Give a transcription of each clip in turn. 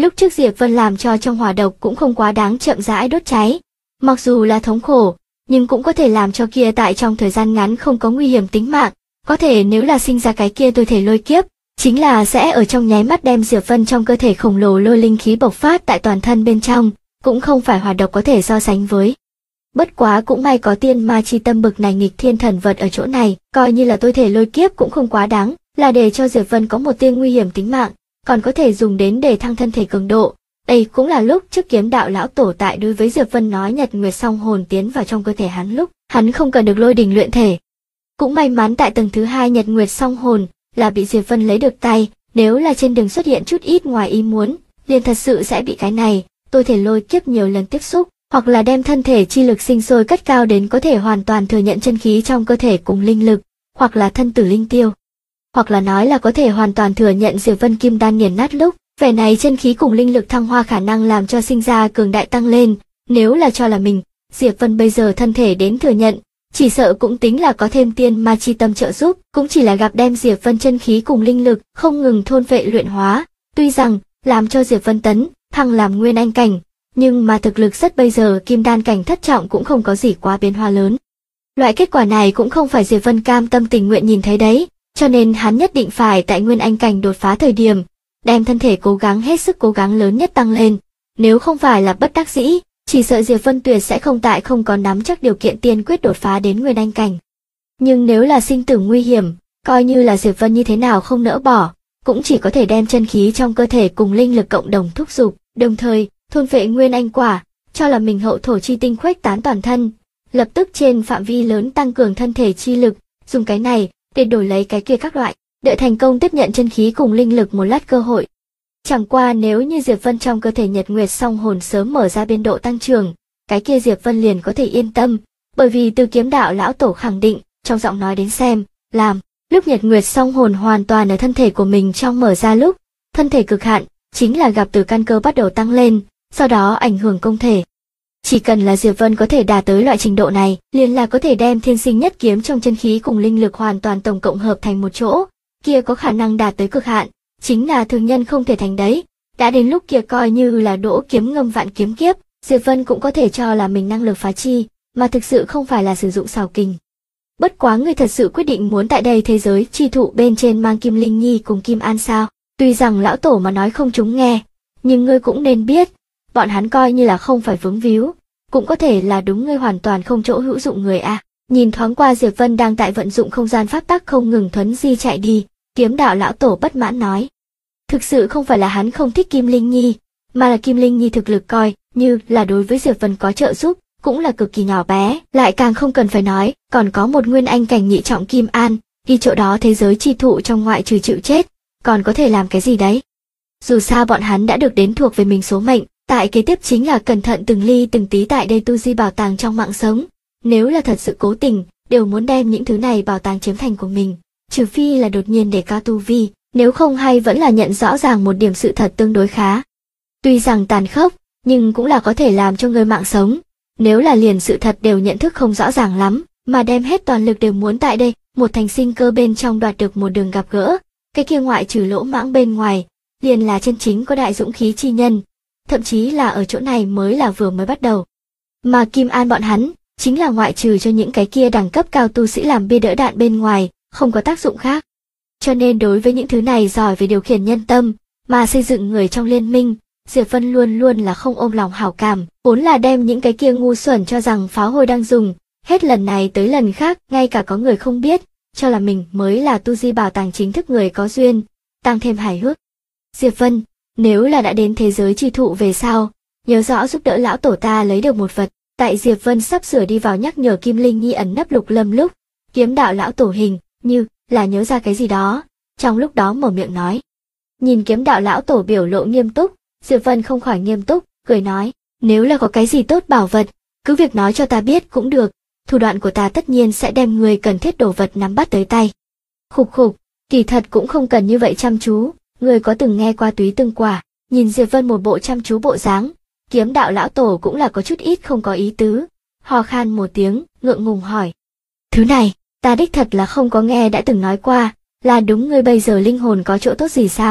Lúc trước Diệp Vân làm cho trong hỏa độc cũng không quá đáng chậm rãi đốt cháy. Mặc dù là thống khổ, nhưng cũng có thể làm cho kia tại trong thời gian ngắn không có nguy hiểm tính mạng. Có thể nếu là sinh ra cái kia tôi thể lôi kiếp, chính là sẽ ở trong nháy mắt đem Diệp Vân trong cơ thể khổng lồ lôi linh khí bộc phát tại toàn thân bên trong, cũng không phải hỏa độc có thể so sánh với. Bất quá cũng may có tiên ma chi tâm bực này nghịch thiên thần vật ở chỗ này, coi như là tôi thể lôi kiếp cũng không quá đáng, là để cho Diệp Vân có một tia nguy hiểm tính mạng, còn có thể dùng đến để thăng thân thể cường độ. Đây cũng là lúc trước Kiếm Đạo lão tổ tại đối với Diệp Vân nói Nhật Nguyệt song hồn tiến vào trong cơ thể hắn lúc, hắn không cần được lôi đình luyện thể. Cũng may mắn tại tầng thứ 2 Nhật Nguyệt song hồn là bị Diệp Vân lấy được tay, nếu là trên đường xuất hiện chút ít ngoài ý muốn, liền thật sự sẽ bị cái này, tôi thể lôi kiếp nhiều lần tiếp xúc, hoặc là đem thân thể chi lực sinh sôi cất cao đến có thể hoàn toàn thừa nhận chân khí trong cơ thể cùng linh lực, hoặc là thân tử linh tiêu. Hoặc là nói là có thể hoàn toàn thừa nhận Diệp Vân kim đan nghiền nát lúc, vẻ này chân khí cùng linh lực thăng hoa khả năng làm cho sinh ra cường đại tăng lên, nếu là cho là mình, Diệp Vân bây giờ thân thể đến thừa nhận, chỉ sợ cũng tính là có thêm tiên ma chi tâm trợ giúp, cũng chỉ là gặp đem Diệp Vân chân khí cùng linh lực không ngừng thôn vệ luyện hóa, tuy rằng làm cho Diệp Vân tấn thăng làm nguyên anh cảnh, nhưng mà thực lực rất bây giờ kim đan cảnh thất trọng cũng không có gì quá biến hóa lớn. Loại kết quả này cũng không phải Diệp Vân cam tâm tình nguyện nhìn thấy đấy, cho nên hắn nhất định phải tại nguyên anh cảnh đột phá thời điểm, đem thân thể cố gắng hết sức cố gắng lớn nhất tăng lên, nếu không phải là bất đắc dĩ, chỉ sợ Diệp Vân tuyệt sẽ không có nắm chắc điều kiện tiên quyết đột phá đến nguyên anh cảnh. Nhưng nếu là sinh tử nguy hiểm, coi như là Diệp Vân như thế nào không nỡ bỏ, cũng chỉ có thể đem chân khí trong cơ thể cùng linh lực cộng đồng thúc giục, đồng thời thôn vệ nguyên anh quả, cho là mình hậu thổ chi tinh khuếch tán toàn thân, lập tức trên phạm vi lớn tăng cường thân thể chi lực, dùng cái này để đổi lấy cái kia các loại, đợi thành công tiếp nhận chân khí cùng linh lực một lát cơ hội. Chẳng qua nếu như Diệp Vân trong cơ thể Nhật Nguyệt song hồn sớm mở ra biên độ tăng trưởng, cái kia Diệp Vân liền có thể yên tâm, bởi vì từ Kiếm Đạo lão tổ khẳng định, trong giọng nói đến xem, làm, lúc Nhật Nguyệt song hồn hoàn toàn ở thân thể của mình trong mở ra lúc, thân thể cực hạn, chính là gặp từ căn cơ bắt đầu tăng lên, sau đó ảnh hưởng công thể. Chỉ cần là Diệp Vân có thể đạt tới loại trình độ này, liền là có thể đem thiên sinh nhất kiếm trong chân khí cùng linh lực hoàn toàn tổng cộng hợp thành một chỗ, kia có khả năng đạt tới cực hạn, chính là thường nhân không thể thành đấy. Đã đến lúc kia coi như là đỗ kiếm ngâm vạn kiếm kiếp, Diệp Vân cũng có thể cho là mình năng lực phá chi, mà thực sự không phải là sử dụng xào kình. Bất quá người thật sự quyết định muốn tại đây thế giới chi thụ bên trên mang Kim Linh Nhi cùng Kim An sao? Tuy rằng lão tổ mà nói không chúng nghe, nhưng ngươi cũng nên biết, bọn hắn coi như là không phải vướng víu, cũng có thể là đúng ngươi hoàn toàn không chỗ hữu dụng người a. Nhìn thoáng qua Diệp Vân đang tại vận dụng không gian pháp tắc không ngừng thuấn di chạy đi, Kiếm Đạo lão tổ bất mãn nói. Thực sự không phải là hắn không thích Kim Linh Nhi, mà là Kim Linh Nhi thực lực coi như là đối với Diệp Vân có trợ giúp, cũng là cực kỳ nhỏ bé, lại càng không cần phải nói, còn có một nguyên anh cảnh nhị trọng Kim An, đi chỗ đó thế giới chi thụ trong ngoại trừ chịu chết, còn có thể làm cái gì đấy. Dù sao bọn hắn đã được đến thuộc về mình số mệnh, tại kế tiếp chính là cẩn thận từng ly từng tí tại đây tu di bảo tàng trong mạng sống, nếu là thật sự cố tình, đều muốn đem những thứ này bảo tàng chiếm thành của mình, trừ phi là đột nhiên để cao tu vi, nếu không hay vẫn là nhận rõ ràng một điểm sự thật tương đối khá. Tuy rằng tàn khốc, nhưng cũng là có thể làm cho người mạng sống, nếu là liền sự thật đều nhận thức không rõ ràng lắm, mà đem hết toàn lực đều muốn tại đây, một thành sinh cơ bên trong đoạt được một đường gặp gỡ, cái kia ngoại trừ lỗ mãng bên ngoài, liền là chân chính có đại dũng khí chi nhân, thậm chí là ở chỗ này mới là vừa mới bắt đầu. Mà Kim An bọn hắn, chính là ngoại trừ cho những cái kia đẳng cấp cao tu sĩ làm bia đỡ đạn bên ngoài, không có tác dụng khác. Cho nên đối với những thứ này giỏi về điều khiển nhân tâm, mà xây dựng người trong liên minh, Diệp Vân luôn luôn là không ôm lòng hảo cảm, vốn là đem những cái kia ngu xuẩn cho rằng pháo hôi đang dùng, hết lần này tới lần khác, ngay cả có người không biết, cho là mình mới là tu di bảo tàng chính thức người có duyên, tăng thêm hài hước. Diệp Vân, nếu là đã đến thế giới chi thụ về sau, nhớ rõ giúp đỡ lão tổ ta lấy được một vật. Tại Diệp Vân sắp sửa đi vào nhắc nhở Kim Linh Nhi ẩn nấp Lục Lâm lúc, Kiếm Đạo lão tổ hình như là nhớ ra cái gì đó, trong lúc đó mở miệng nói. Nhìn Kiếm Đạo lão tổ biểu lộ nghiêm túc, Diệp Vân không khỏi nghiêm túc, cười nói, nếu là có cái gì tốt bảo vật, cứ việc nói cho ta biết cũng được, thủ đoạn của ta tất nhiên sẽ đem người cần thiết đồ vật nắm bắt tới tay. Khục khục, kỳ thật cũng không cần như vậy chăm chú, người có từng nghe qua túy tương quả, nhìn Diệp Vân một bộ chăm chú bộ dáng, Kiếm Đạo lão tổ cũng là có chút ít không có ý tứ, hò khan một tiếng, ngượng ngùng hỏi. Thứ này, ta đích thật là không có nghe đã từng nói qua, là đúng ngươi bây giờ linh hồn có chỗ tốt gì sao?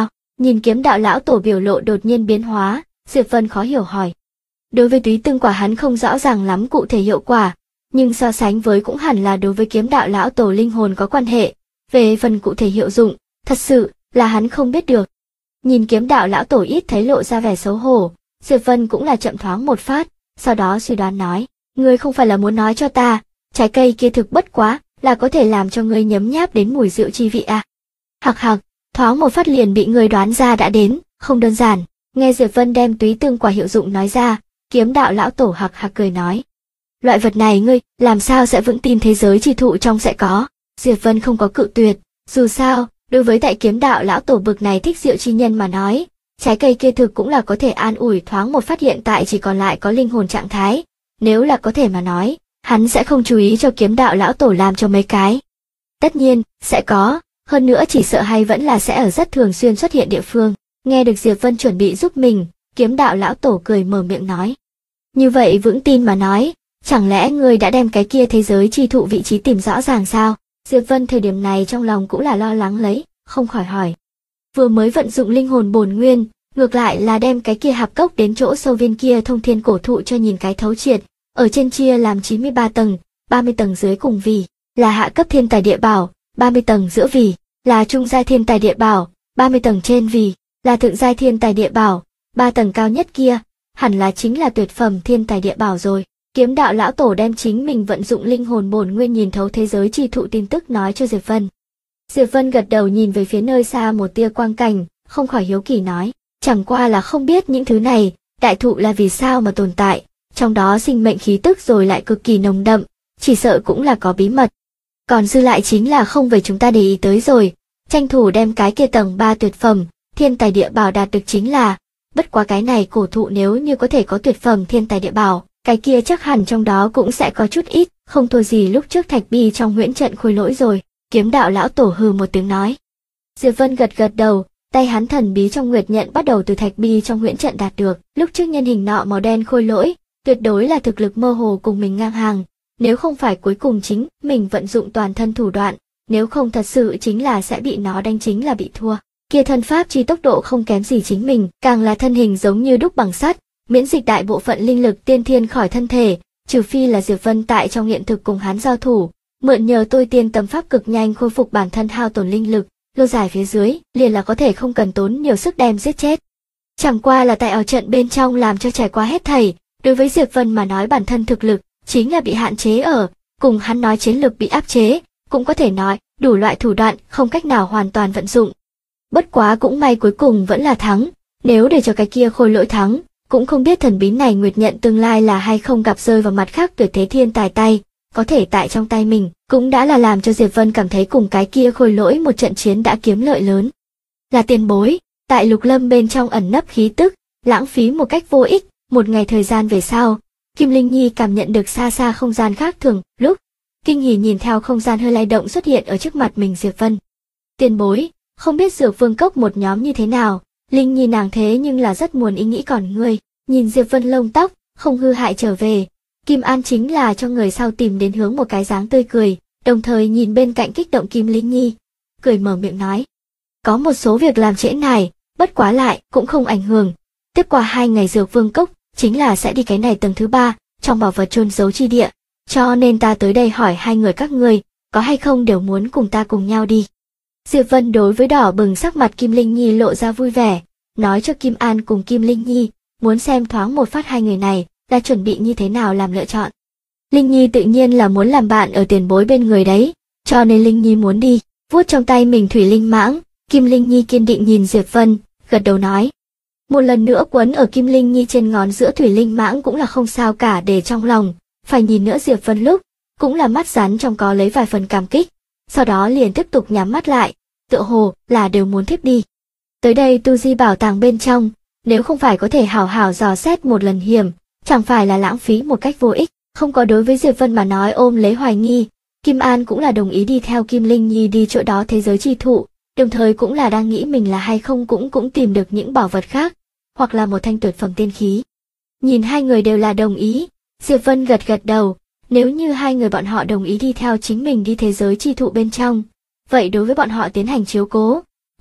Nhìn kiếm đạo lão tổ biểu lộ đột nhiên biến hóa, Diệp Vân khó hiểu hỏi. Đối với túy tương quả hắn không rõ ràng lắm cụ thể hiệu quả, nhưng so sánh với cũng hẳn là đối với kiếm đạo lão tổ linh hồn có quan hệ. Về phần cụ thể hiệu dụng, thật sự là hắn không biết được. Nhìn kiếm đạo lão tổ ít thấy lộ ra vẻ xấu hổ, Diệp Vân cũng là chậm thoáng một phát, sau đó suy đoán nói, ngươi không phải là muốn nói cho ta, trái cây kia thực bất quá, là có thể làm cho ngươi nhấm nháp đến mùi rượu chi vị à? Hặc hặc, thoáng một phát liền bị ngươi đoán ra đã đến, không đơn giản. Nghe Diệp Vân đem túy tương quả hiệu dụng nói ra, kiếm đạo lão tổ hặc hặc cười nói. Loại vật này ngươi, làm sao sẽ vững tin thế giới chi thụ trong sẽ có? Diệp Vân không có cự tuyệt, dù sao, đối với tại kiếm đạo lão tổ bực này thích rượu chi nhân mà nói, trái cây kia thực cũng là có thể an ủi thoáng một phát hiện tại chỉ còn lại có linh hồn trạng thái. Nếu là có thể mà nói, hắn sẽ không chú ý cho kiếm đạo lão tổ làm cho mấy cái. Tất nhiên, sẽ có, hơn nữa chỉ sợ hay vẫn là sẽ ở rất thường xuyên xuất hiện địa phương. Nghe được Diệp Vân chuẩn bị giúp mình, kiếm đạo lão tổ cười mở miệng nói. Như vậy vững tin mà nói, chẳng lẽ ngươi đã đem cái kia thế giới chi thụ vị trí tìm rõ ràng sao? Diệp Vân thời điểm này trong lòng cũng là lo lắng lấy, không khỏi hỏi. Vừa mới vận dụng linh hồn bổn nguyên, ngược lại là đem cái kia hạp cốc đến chỗ sâu viên kia thông thiên cổ thụ cho nhìn cái thấu triệt, ở trên chia làm 93 tầng, 30 tầng dưới cùng vì là hạ cấp thiên tài địa bảo, 30 tầng giữa vì là trung giai thiên tài địa bảo, 30 tầng trên vì là thượng giai thiên tài địa bảo, 3 tầng cao nhất kia, hẳn là chính là tuyệt phẩm thiên tài địa bảo rồi. Kiếm đạo lão tổ đem chính mình vận dụng linh hồn bổn nguyên nhìn thấu thế giới chi thụ tin tức nói cho Diệp Vân. Diệp Vân gật đầu nhìn về phía nơi xa một tia quang cảnh, không khỏi hiếu kỳ nói, chẳng qua là không biết những thứ này, đại thụ là vì sao mà tồn tại, trong đó sinh mệnh khí tức rồi lại cực kỳ nồng đậm, chỉ sợ cũng là có bí mật. Còn dư lại chính là không về chúng ta để ý tới rồi, tranh thủ đem cái kia tầng 3 tuyệt phẩm, thiên tài địa bảo đạt được chính là, bất quá cái này cổ thụ nếu như có thể có tuyệt phẩm thiên tài địa bảo, cái kia chắc hẳn trong đó cũng sẽ có chút ít, không thua gì lúc trước thạch bi trong huyễn trận khôi lỗi rồi. Kiếm đạo lão tổ hừ một tiếng nói. Diệp Vân gật gật đầu, tay hắn thần bí trong nguyệt nhận bắt đầu từ thạch bi trong huyễn trận đạt được. Lúc trước nhân hình nọ màu đen khôi lỗi, tuyệt đối là thực lực mơ hồ cùng mình ngang hàng. Nếu không phải cuối cùng chính mình vận dụng toàn thân thủ đoạn, nếu không thật sự chính là sẽ bị nó đánh chính là bị thua. Kia thân pháp chi tốc độ không kém gì chính mình, càng là thân hình giống như đúc bằng sắt, miễn dịch đại bộ phận linh lực tiên thiên khỏi thân thể, trừ phi là Diệp Vân tại trong hiện thực cùng hắn giao thủ, mượn nhờ tôi tiên tâm pháp cực nhanh khôi phục bản thân hao tổn linh lực, lâu dài phía dưới, liền là có thể không cần tốn nhiều sức đem giết chết. Chẳng qua là tại ở trận bên trong làm cho trải qua hết thảy, đối với Diệp Vân mà nói bản thân thực lực chính là bị hạn chế ở, cùng hắn nói chiến lực bị áp chế, cũng có thể nói đủ loại thủ đoạn không cách nào hoàn toàn vận dụng. Bất quá cũng may cuối cùng vẫn là thắng, nếu để cho cái kia khôi lỗi thắng, cũng không biết thần bí này nguyệt nhận tương lai là hay không gặp rơi vào mặt khác tuyệt thế thiên tài tay, có thể tại trong tay mình, cũng đã là làm cho Diệp Vân cảm thấy cùng cái kia khôi lỗi một trận chiến đã kiếm lợi lớn. Là tiền bối, tại Lục Lâm bên trong ẩn nấp khí tức, lãng phí một cách vô ích, một ngày thời gian về sau, Kim Linh Nhi cảm nhận được xa xa không gian khác thường, lúc kinh hỉ nhìn theo không gian hơi lay động xuất hiện ở trước mặt mình Diệp Vân. Tiền bối, không biết Dược Vương Cốc một nhóm như thế nào, Linh Nhi nàng thế nhưng là rất muốn ý nghĩ còn ngươi, nhìn Diệp Vân lông tóc, không hư hại trở về. Kim An chính là cho người sau tìm đến hướng một cái dáng tươi cười, đồng thời nhìn bên cạnh kích động Kim Linh Nhi, cười mở miệng nói. Có một số việc làm trễ này, bất quá lại, cũng không ảnh hưởng. Tiếp qua 2 ngày Dược Vương Cốc, chính là sẽ đi cái này tầng thứ 3, trong bảo vật chôn giấu chi địa. Cho nên ta tới đây hỏi hai người các ngươi, có hay không đều muốn cùng ta cùng nhau đi. Diệp Vân đối với đỏ bừng sắc mặt Kim Linh Nhi lộ ra vui vẻ, nói cho Kim An cùng Kim Linh Nhi, muốn xem thoáng một phát hai người này, là chuẩn bị như thế nào làm lựa chọn. Linh Nhi tự nhiên là muốn làm bạn ở tiền bối bên người đấy, cho nên Linh Nhi muốn đi, vuốt trong tay mình thủy linh mãng, Kim Linh Nhi kiên định nhìn Diệp Vân, gật đầu nói. Một lần nữa quấn ở Kim Linh Nhi trên ngón giữa thủy linh mãng cũng là không sao cả để trong lòng, phải nhìn nữa Diệp Vân lúc, cũng là mắt rắn trong có lấy vài phần cảm kích, sau đó liền tiếp tục nhắm mắt lại, tựa hồ là đều muốn thiếp đi. Tới đây tu di bảo tàng bên trong, nếu không phải có thể hảo hảo dò xét một lần hiểm, chẳng phải là lãng phí một cách vô ích, không có đối với Diệp Vân mà nói ôm lấy hoài nghi, Kim An cũng là đồng ý đi theo Kim Linh Nhi đi chỗ đó thế giới chi thụ, đồng thời cũng là đang nghĩ mình là hay không cũng tìm được những bảo vật khác, hoặc là một thanh tuyệt phẩm tiên khí. Nhìn hai người đều là đồng ý, Diệp Vân gật gật đầu, nếu như hai người bọn họ đồng ý đi theo chính mình đi thế giới chi thụ bên trong, vậy đối với bọn họ tiến hành chiếu cố,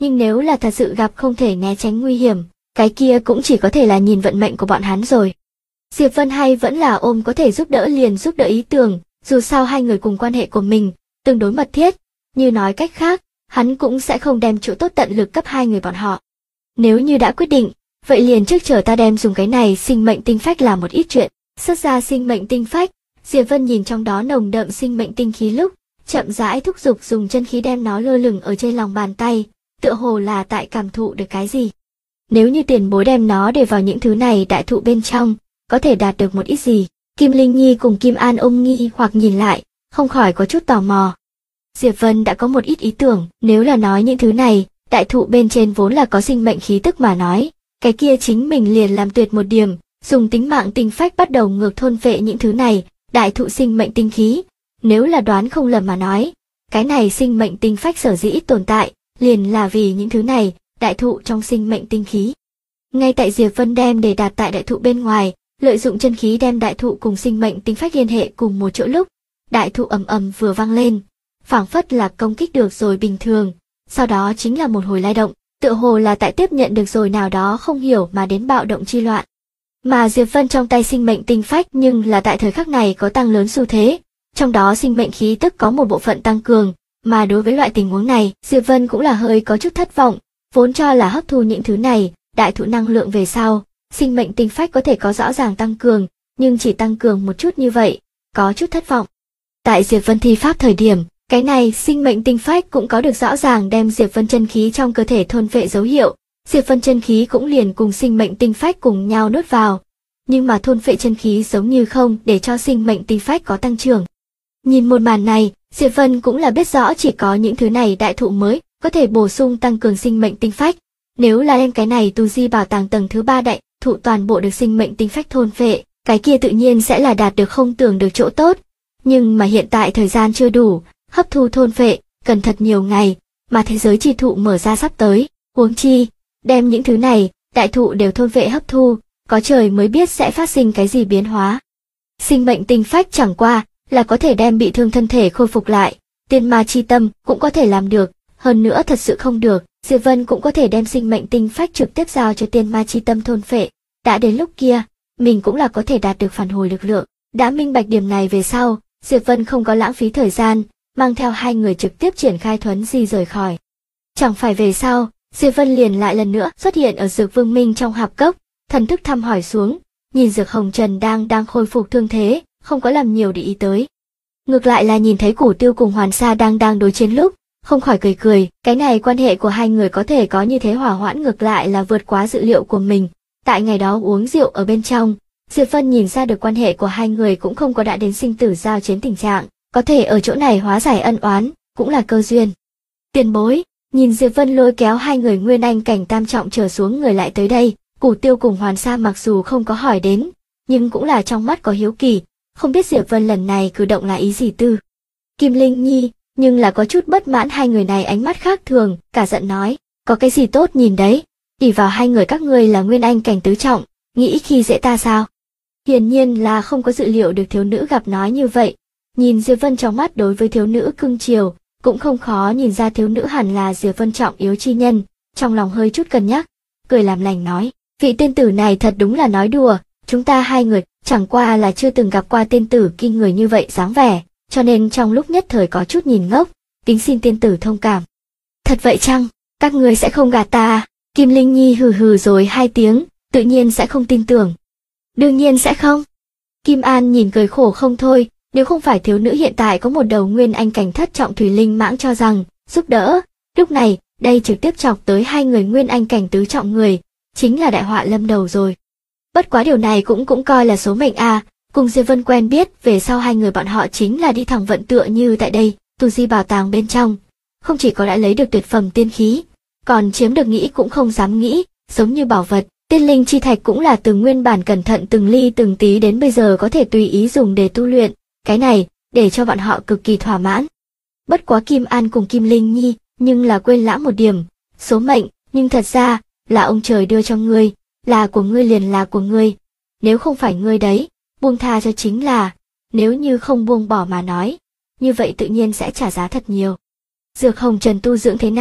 nhưng nếu là thật sự gặp không thể né tránh nguy hiểm, cái kia cũng chỉ có thể là nhìn vận mệnh của bọn hắn rồi. Diệp Vân hay vẫn là ôm có thể giúp đỡ liền giúp đỡ ý tưởng, dù sao hai người cùng quan hệ của mình tương đối mật thiết, như nói cách khác, hắn cũng sẽ không đem chỗ tốt tận lực cấp hai người bọn họ. Nếu như đã quyết định, vậy liền trước chờ ta đem dùng cái này sinh mệnh tinh phách làm một ít chuyện. Xuất ra sinh mệnh tinh phách, Diệp Vân nhìn trong đó nồng đậm sinh mệnh tinh khí lúc, chậm rãi thúc giục dùng chân khí đem nó lơ lửng ở trên lòng bàn tay, tựa hồ là tại cảm thụ được cái gì. Nếu như tiền bối đem nó để vào những thứ này đại thụ bên trong, có thể đạt được một ít gì. Kim Linh Nhi cùng Kim An ôm nghi hoặc nhìn lại, không khỏi có chút tò mò. Diệp Vân đã có một ít ý tưởng, nếu là nói những thứ này, đại thụ bên trên vốn là có sinh mệnh khí tức mà nói, cái kia chính mình liền làm tuyệt một điểm, dùng tính mạng tinh phách bắt đầu ngược thôn vệ những thứ này, đại thụ sinh mệnh tinh khí. Nếu là đoán không lầm mà nói, cái này sinh mệnh tinh phách sở dĩ tồn tại, liền là vì những thứ này, đại thụ trong sinh mệnh tinh khí. Ngay tại Diệp Vân đem để đặt tại đại thụ bên ngoài, lợi dụng chân khí đem đại thụ cùng sinh mệnh tinh phách liên hệ cùng một chỗ lúc, đại thụ ầm ầm vừa vang lên, phảng phất là công kích được rồi bình thường, sau đó chính là một hồi lay động, tựa hồ là tại tiếp nhận được rồi nào đó không hiểu mà đến bạo động chi loạn. Mà Diệp Vân trong tay sinh mệnh tinh phách nhưng là tại thời khắc này có tăng lớn xu thế, trong đó sinh mệnh khí tức có một bộ phận tăng cường, mà đối với loại tình huống này, Diệp Vân cũng là hơi có chút thất vọng, vốn cho là hấp thu những thứ này, đại thụ năng lượng về sau, sinh mệnh tinh phách có thể có rõ ràng tăng cường, nhưng chỉ tăng cường một chút như vậy, có chút thất vọng. Tại Diệp Vân thi pháp thời điểm, cái này sinh mệnh tinh phách cũng có được rõ ràng đem Diệp Vân chân khí trong cơ thể thôn phệ dấu hiệu, Diệp Vân chân khí cũng liền cùng sinh mệnh tinh phách cùng nhau nuốt vào, nhưng mà thôn phệ chân khí giống như không để cho sinh mệnh tinh phách có tăng trưởng. Nhìn một màn này, Diệp Vân cũng là biết rõ chỉ có những thứ này đại thụ mới có thể bổ sung tăng cường sinh mệnh tinh phách. Nếu là đem cái này tu di bảo tàng tầng thứ 3 đại thụ toàn bộ được sinh mệnh tinh phách thôn phệ, cái kia tự nhiên sẽ là đạt được không tưởng được chỗ tốt. Nhưng mà hiện tại thời gian chưa đủ, hấp thu thôn phệ cần thật nhiều ngày, mà thế giới chi thụ mở ra sắp tới, huống chi đem những thứ này đại thụ đều thôn phệ hấp thu, có trời mới biết sẽ phát sinh cái gì biến hóa. Sinh mệnh tinh phách chẳng qua là có thể đem bị thương thân thể khôi phục lại, tiên ma chi tâm cũng có thể làm được, hơn nữa thật sự không được, Diệp Vân cũng có thể đem sinh mệnh tinh phách trực tiếp giao cho tiên ma chi tâm thôn phệ. Đã đến lúc kia, mình cũng là có thể đạt được phản hồi lực lượng. Đã minh bạch điểm này về sau, Diệp Vân không có lãng phí thời gian, mang theo hai người trực tiếp triển khai thuấn di rời khỏi. Chẳng phải về sau, Diệp Vân liền lại lần nữa xuất hiện ở Dược Vương Minh trong hạp cốc, thần thức thăm hỏi xuống, nhìn Dược Hồng Trần đang khôi phục thương thế, không có làm nhiều để ý tới. Ngược lại là nhìn thấy Củ Tiêu cùng Hoàn Sa đang đối chiến lúc, không khỏi cười, cái này quan hệ của hai người có thể có như thế hỏa hoãn ngược lại là vượt quá dự liệu của mình. Tại ngày đó uống rượu ở bên trong, Diệp Vân nhìn ra được quan hệ của hai người cũng không có đã đến sinh tử giao chiến tình trạng, có thể ở chỗ này hóa giải ân oán, cũng là cơ duyên. Tiền bối, nhìn Diệp Vân lôi kéo hai người nguyên anh cảnh tam trọng trở xuống người lại tới đây, Củ Tiêu cùng Hoàn Sa mặc dù không có hỏi đến, nhưng cũng là trong mắt có hiếu kỳ, không biết Diệp Vân lần này cử động là ý gì tư. Kim Linh Nhi, nhưng là có chút bất mãn hai người này ánh mắt khác thường, cả giận nói, có cái gì tốt nhìn đấy, ỷ vào hai người các ngươi là nguyên anh cảnh tứ trọng, nghĩ khi dễ ta sao? Hiển nhiên là không có dự liệu được thiếu nữ gặp nói như vậy, nhìn Diệp Vân trong mắt đối với thiếu nữ cưng chiều, cũng không khó nhìn ra thiếu nữ hẳn là Diệp Vân trọng yếu chi nhân, trong lòng hơi chút cân nhắc, cười làm lành nói, vị tiên tử này thật đúng là nói đùa, chúng ta hai người chẳng qua là chưa từng gặp qua tiên tử kinh người như vậy dáng vẻ, cho nên trong lúc nhất thời có chút nhìn ngốc, kính xin tiên tử thông cảm. Thật vậy chăng, các ngươi sẽ không gạt ta à? Kim Linh Nhi hừ rồi hai tiếng, tự nhiên sẽ không tin tưởng. Đương nhiên sẽ không. Kim An nhìn cười khổ không thôi, nếu không phải thiếu nữ hiện tại có một đầu nguyên anh cảnh thất trọng thủy linh mãng cho rằng, giúp đỡ, lúc này, đây trực tiếp chọc tới hai người nguyên anh cảnh tứ trọng người, chính là đại họa lâm đầu rồi. Bất quá điều này cũng coi là số mệnh à, cùng Diệp Vân quen biết về sau hai người bọn họ chính là đi thẳng vận tựa như tại đây, tu di bảo tàng bên trong. Không chỉ có đã lấy được tuyệt phẩm tiên khí, còn chiếm được nghĩ cũng không dám nghĩ, giống như bảo vật, tiên linh chi thạch cũng là từ nguyên bản cẩn thận từng ly từng tí đến bây giờ có thể tùy ý dùng để tu luyện, cái này, để cho bọn họ cực kỳ thỏa mãn. Bất quá Kim An cùng Kim Linh Nhi, nhưng là quên lãng một điểm, số mệnh, nhưng thật ra, là ông trời đưa cho ngươi, là của ngươi liền là của ngươi, nếu không phải ngươi đấy, buông tha cho chính là, nếu như không buông bỏ mà nói, như vậy tự nhiên sẽ trả giá thật nhiều. Dược Hồng Trần tu dưỡng thế nào?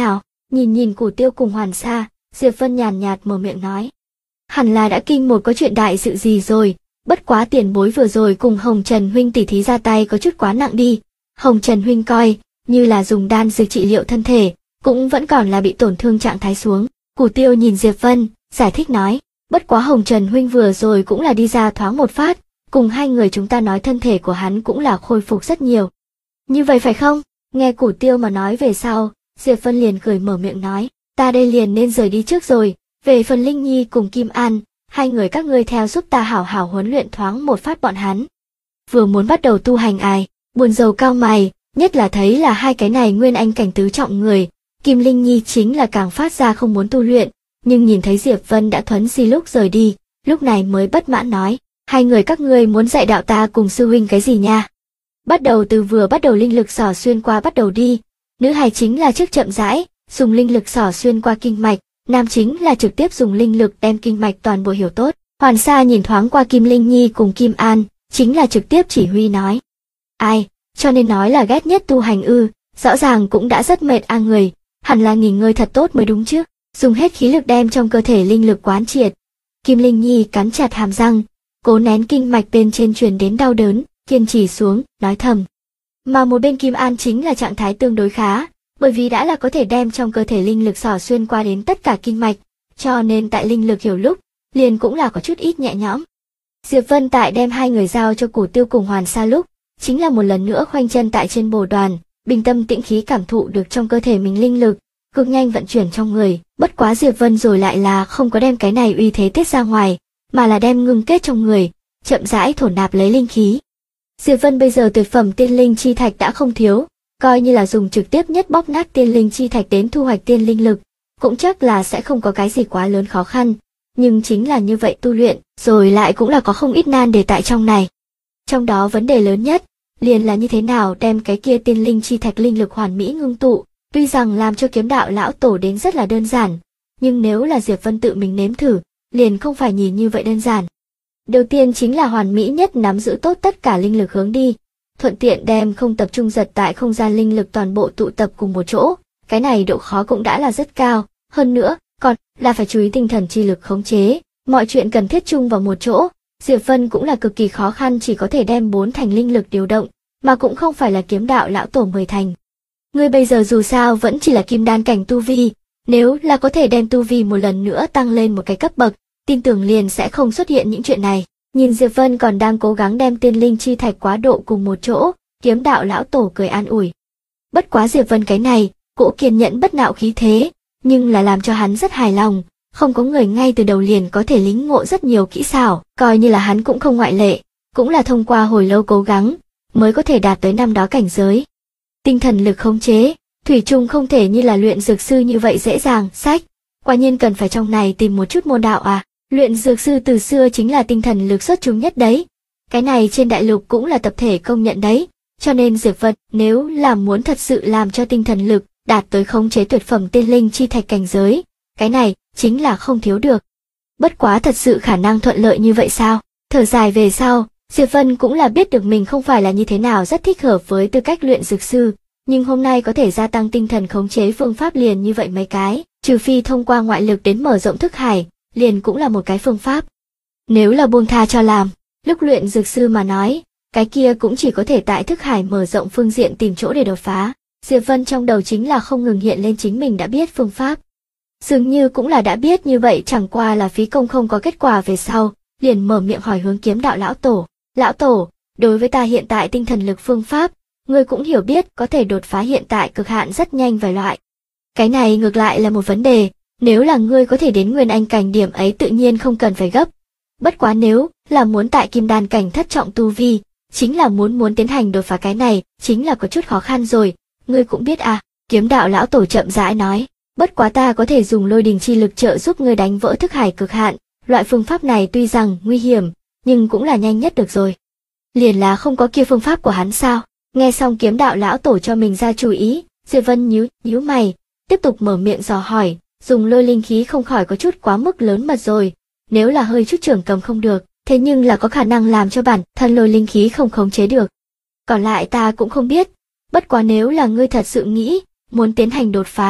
Nhìn Cửu Tiêu cùng Hoàn Sa, Diệp Vân nhàn nhạt mở miệng nói. Hẳn là đã kinh một có chuyện đại sự gì rồi, bất quá tiền bối vừa rồi cùng Hồng Trần huynh tỉ thí ra tay có chút quá nặng đi. Hồng Trần huynh coi như là dùng đan dược trị liệu thân thể, cũng vẫn còn là bị tổn thương trạng thái xuống. Cửu Tiêu nhìn Diệp Vân, giải thích nói, bất quá Hồng Trần huynh vừa rồi cũng là đi ra thoáng một phát, cùng hai người chúng ta nói thân thể của hắn cũng là khôi phục rất nhiều. Như vậy phải không? Nghe Cửu Tiêu mà nói về sau, Diệp Vân liền cười mở miệng nói, ta đây liền nên rời đi trước rồi, về phần Linh Nhi cùng Kim An, hai người các ngươi theo giúp ta hảo hảo huấn luyện thoáng một phát bọn hắn. Vừa muốn bắt đầu tu hành ai, buồn rầu cao mày, nhất là thấy là hai cái này nguyên anh cảnh tứ trọng người, Kim Linh Nhi chính là càng phát ra không muốn tu luyện, nhưng nhìn thấy Diệp Vân đã thuấn si lúc rời đi, lúc này mới bất mãn nói, hai người các ngươi muốn dạy đạo ta cùng sư huynh cái gì nha? Bắt đầu từ vừa bắt đầu linh lực xỏ xuyên qua bắt đầu đi, nữ hài chính là trước chậm rãi, dùng linh lực xỏ xuyên qua kinh mạch, nam chính là trực tiếp dùng linh lực đem kinh mạch toàn bộ hiểu tốt. Hoàn Sa nhìn thoáng qua Kim Linh Nhi cùng Kim An, chính là trực tiếp chỉ huy nói. Ai, cho nên nói là ghét nhất tu hành ư, rõ ràng cũng đã rất mệt người, hẳn là nghỉ ngơi thật tốt mới đúng chứ, dùng hết khí lực đem trong cơ thể linh lực quán triệt. Kim Linh Nhi cắn chặt hàm răng, cố nén kinh mạch bên trên truyền đến đau đớn, kiên trì xuống, nói thầm. Mà một bên Kim An chính là trạng thái tương đối khá, bởi vì đã là có thể đem trong cơ thể linh lực xỏ xuyên qua đến tất cả kinh mạch, cho nên tại linh lực hiểu lúc, liền cũng là có chút ít nhẹ nhõm. Diệp Vân tại đem hai người giao cho Cửu Tiêu cùng Hoàn Sa lúc, chính là một lần nữa khoanh chân tại trên bồ đoàn, bình tâm tĩnh khí cảm thụ được trong cơ thể mình linh lực, cực nhanh vận chuyển trong người, bất quá Diệp Vân rồi lại là không có đem cái này uy thế tiết ra ngoài, mà là đem ngưng kết trong người, chậm rãi thổ nạp lấy linh khí. Diệp Vân bây giờ tuyệt phẩm tiên linh chi thạch đã không thiếu, coi như là dùng trực tiếp nhất bóp nát tiên linh chi thạch đến thu hoạch tiên linh lực, cũng chắc là sẽ không có cái gì quá lớn khó khăn, nhưng chính là như vậy tu luyện, rồi lại cũng là có không ít nan đề tại trong này. Trong đó vấn đề lớn nhất, liền là như thế nào đem cái kia tiên linh chi thạch linh lực hoàn mỹ ngưng tụ, tuy rằng làm cho kiếm đạo lão tổ đến rất là đơn giản, nhưng nếu là Diệp Vân tự mình nếm thử, liền không phải nhìn như vậy đơn giản. Đầu tiên chính là hoàn mỹ nhất nắm giữ tốt tất cả linh lực hướng đi, thuận tiện đem không tập trung giật tại không gian linh lực toàn bộ tụ tập cùng một chỗ, cái này độ khó cũng đã là rất cao, hơn nữa, còn là phải chú ý tinh thần chi lực khống chế, mọi chuyện cần thiết chung vào một chỗ, Diệp Vân cũng là cực kỳ khó khăn chỉ có thể đem 4 thành linh lực điều động, mà cũng không phải là kiếm đạo lão tổ 10 thành. Ngươi bây giờ dù sao vẫn chỉ là kim đan cảnh tu vi, nếu là có thể đem tu vi một lần nữa tăng lên một cái cấp bậc, tin tưởng liền sẽ không xuất hiện những chuyện này. Nhìn Diệp Vân còn đang cố gắng đem tiên linh chi thạch quá độ cùng một chỗ, kiếm đạo lão tổ cười an ủi. Bất quá Diệp Vân cái này, cỗ kiên nhẫn bất nạo khí thế, nhưng là làm cho hắn rất hài lòng, không có người ngay từ đầu liền có thể lĩnh ngộ rất nhiều kỹ xảo, coi như là hắn cũng không ngoại lệ, cũng là thông qua hồi lâu cố gắng, mới có thể đạt tới năm đó cảnh giới. Tinh thần lực khống chế, thủy chung không thể như là luyện dược sư như vậy dễ dàng, sách, quả nhiên cần phải trong này tìm một chút môn đạo à. Luyện dược sư từ xưa chính là tinh thần lực xuất chúng nhất đấy. Cái này trên đại lục cũng là tập thể công nhận đấy. Cho nên Diệp Vân nếu là muốn thật sự làm cho tinh thần lực đạt tới khống chế tuyệt phẩm tiên linh chi thạch cảnh giới, cái này chính là không thiếu được. Bất quá thật sự khả năng thuận lợi như vậy sao? Thở dài về sau, Diệp Vân cũng là biết được mình không phải là như thế nào rất thích hợp với tư cách luyện dược sư, nhưng hôm nay có thể gia tăng tinh thần khống chế phương pháp liền như vậy mấy cái, trừ phi thông qua ngoại lực đến mở rộng thức hải, liền cũng là một cái phương pháp. Nếu là buông tha cho làm, lúc luyện dược sư mà nói, cái kia cũng chỉ có thể tại thức hải mở rộng phương diện tìm chỗ để đột phá. Diệp Vân trong đầu chính là không ngừng hiện lên chính mình đã biết phương pháp. Dường như cũng là đã biết như vậy chẳng qua là phí công không có kết quả về sau, liền mở miệng hỏi hướng kiếm đạo lão tổ. Lão tổ, đối với ta hiện tại tinh thần lực phương pháp, ngươi cũng hiểu biết có thể đột phá hiện tại cực hạn rất nhanh vài loại. Cái này ngược lại là một vấn đề. Nếu là ngươi có thể đến nguyên anh cảnh điểm ấy tự nhiên không cần phải gấp. Bất quá nếu là muốn tại kim đan cảnh thất trọng tu vi, chính là muốn tiến hành đột phá cái này, chính là có chút khó khăn rồi, ngươi cũng biết à, kiếm đạo lão tổ chậm rãi nói, bất quá ta có thể dùng lôi đình chi lực trợ giúp ngươi đánh vỡ thức hải cực hạn, loại phương pháp này tuy rằng nguy hiểm, nhưng cũng là nhanh nhất được rồi. Liền là không có kia phương pháp của hắn sao? Nghe xong kiếm đạo lão tổ cho mình ra chú ý, Diệp Vân nhíu mày, tiếp tục mở miệng dò hỏi. Dùng lôi linh khí không khỏi có chút quá mức lớn mật rồi, nếu là hơi chút trưởng cầm không được, thế nhưng là có khả năng làm cho bản thân lôi linh khí không khống chế được. Còn lại ta cũng không biết, bất quá nếu là ngươi thật sự nghĩ, muốn tiến hành đột phá,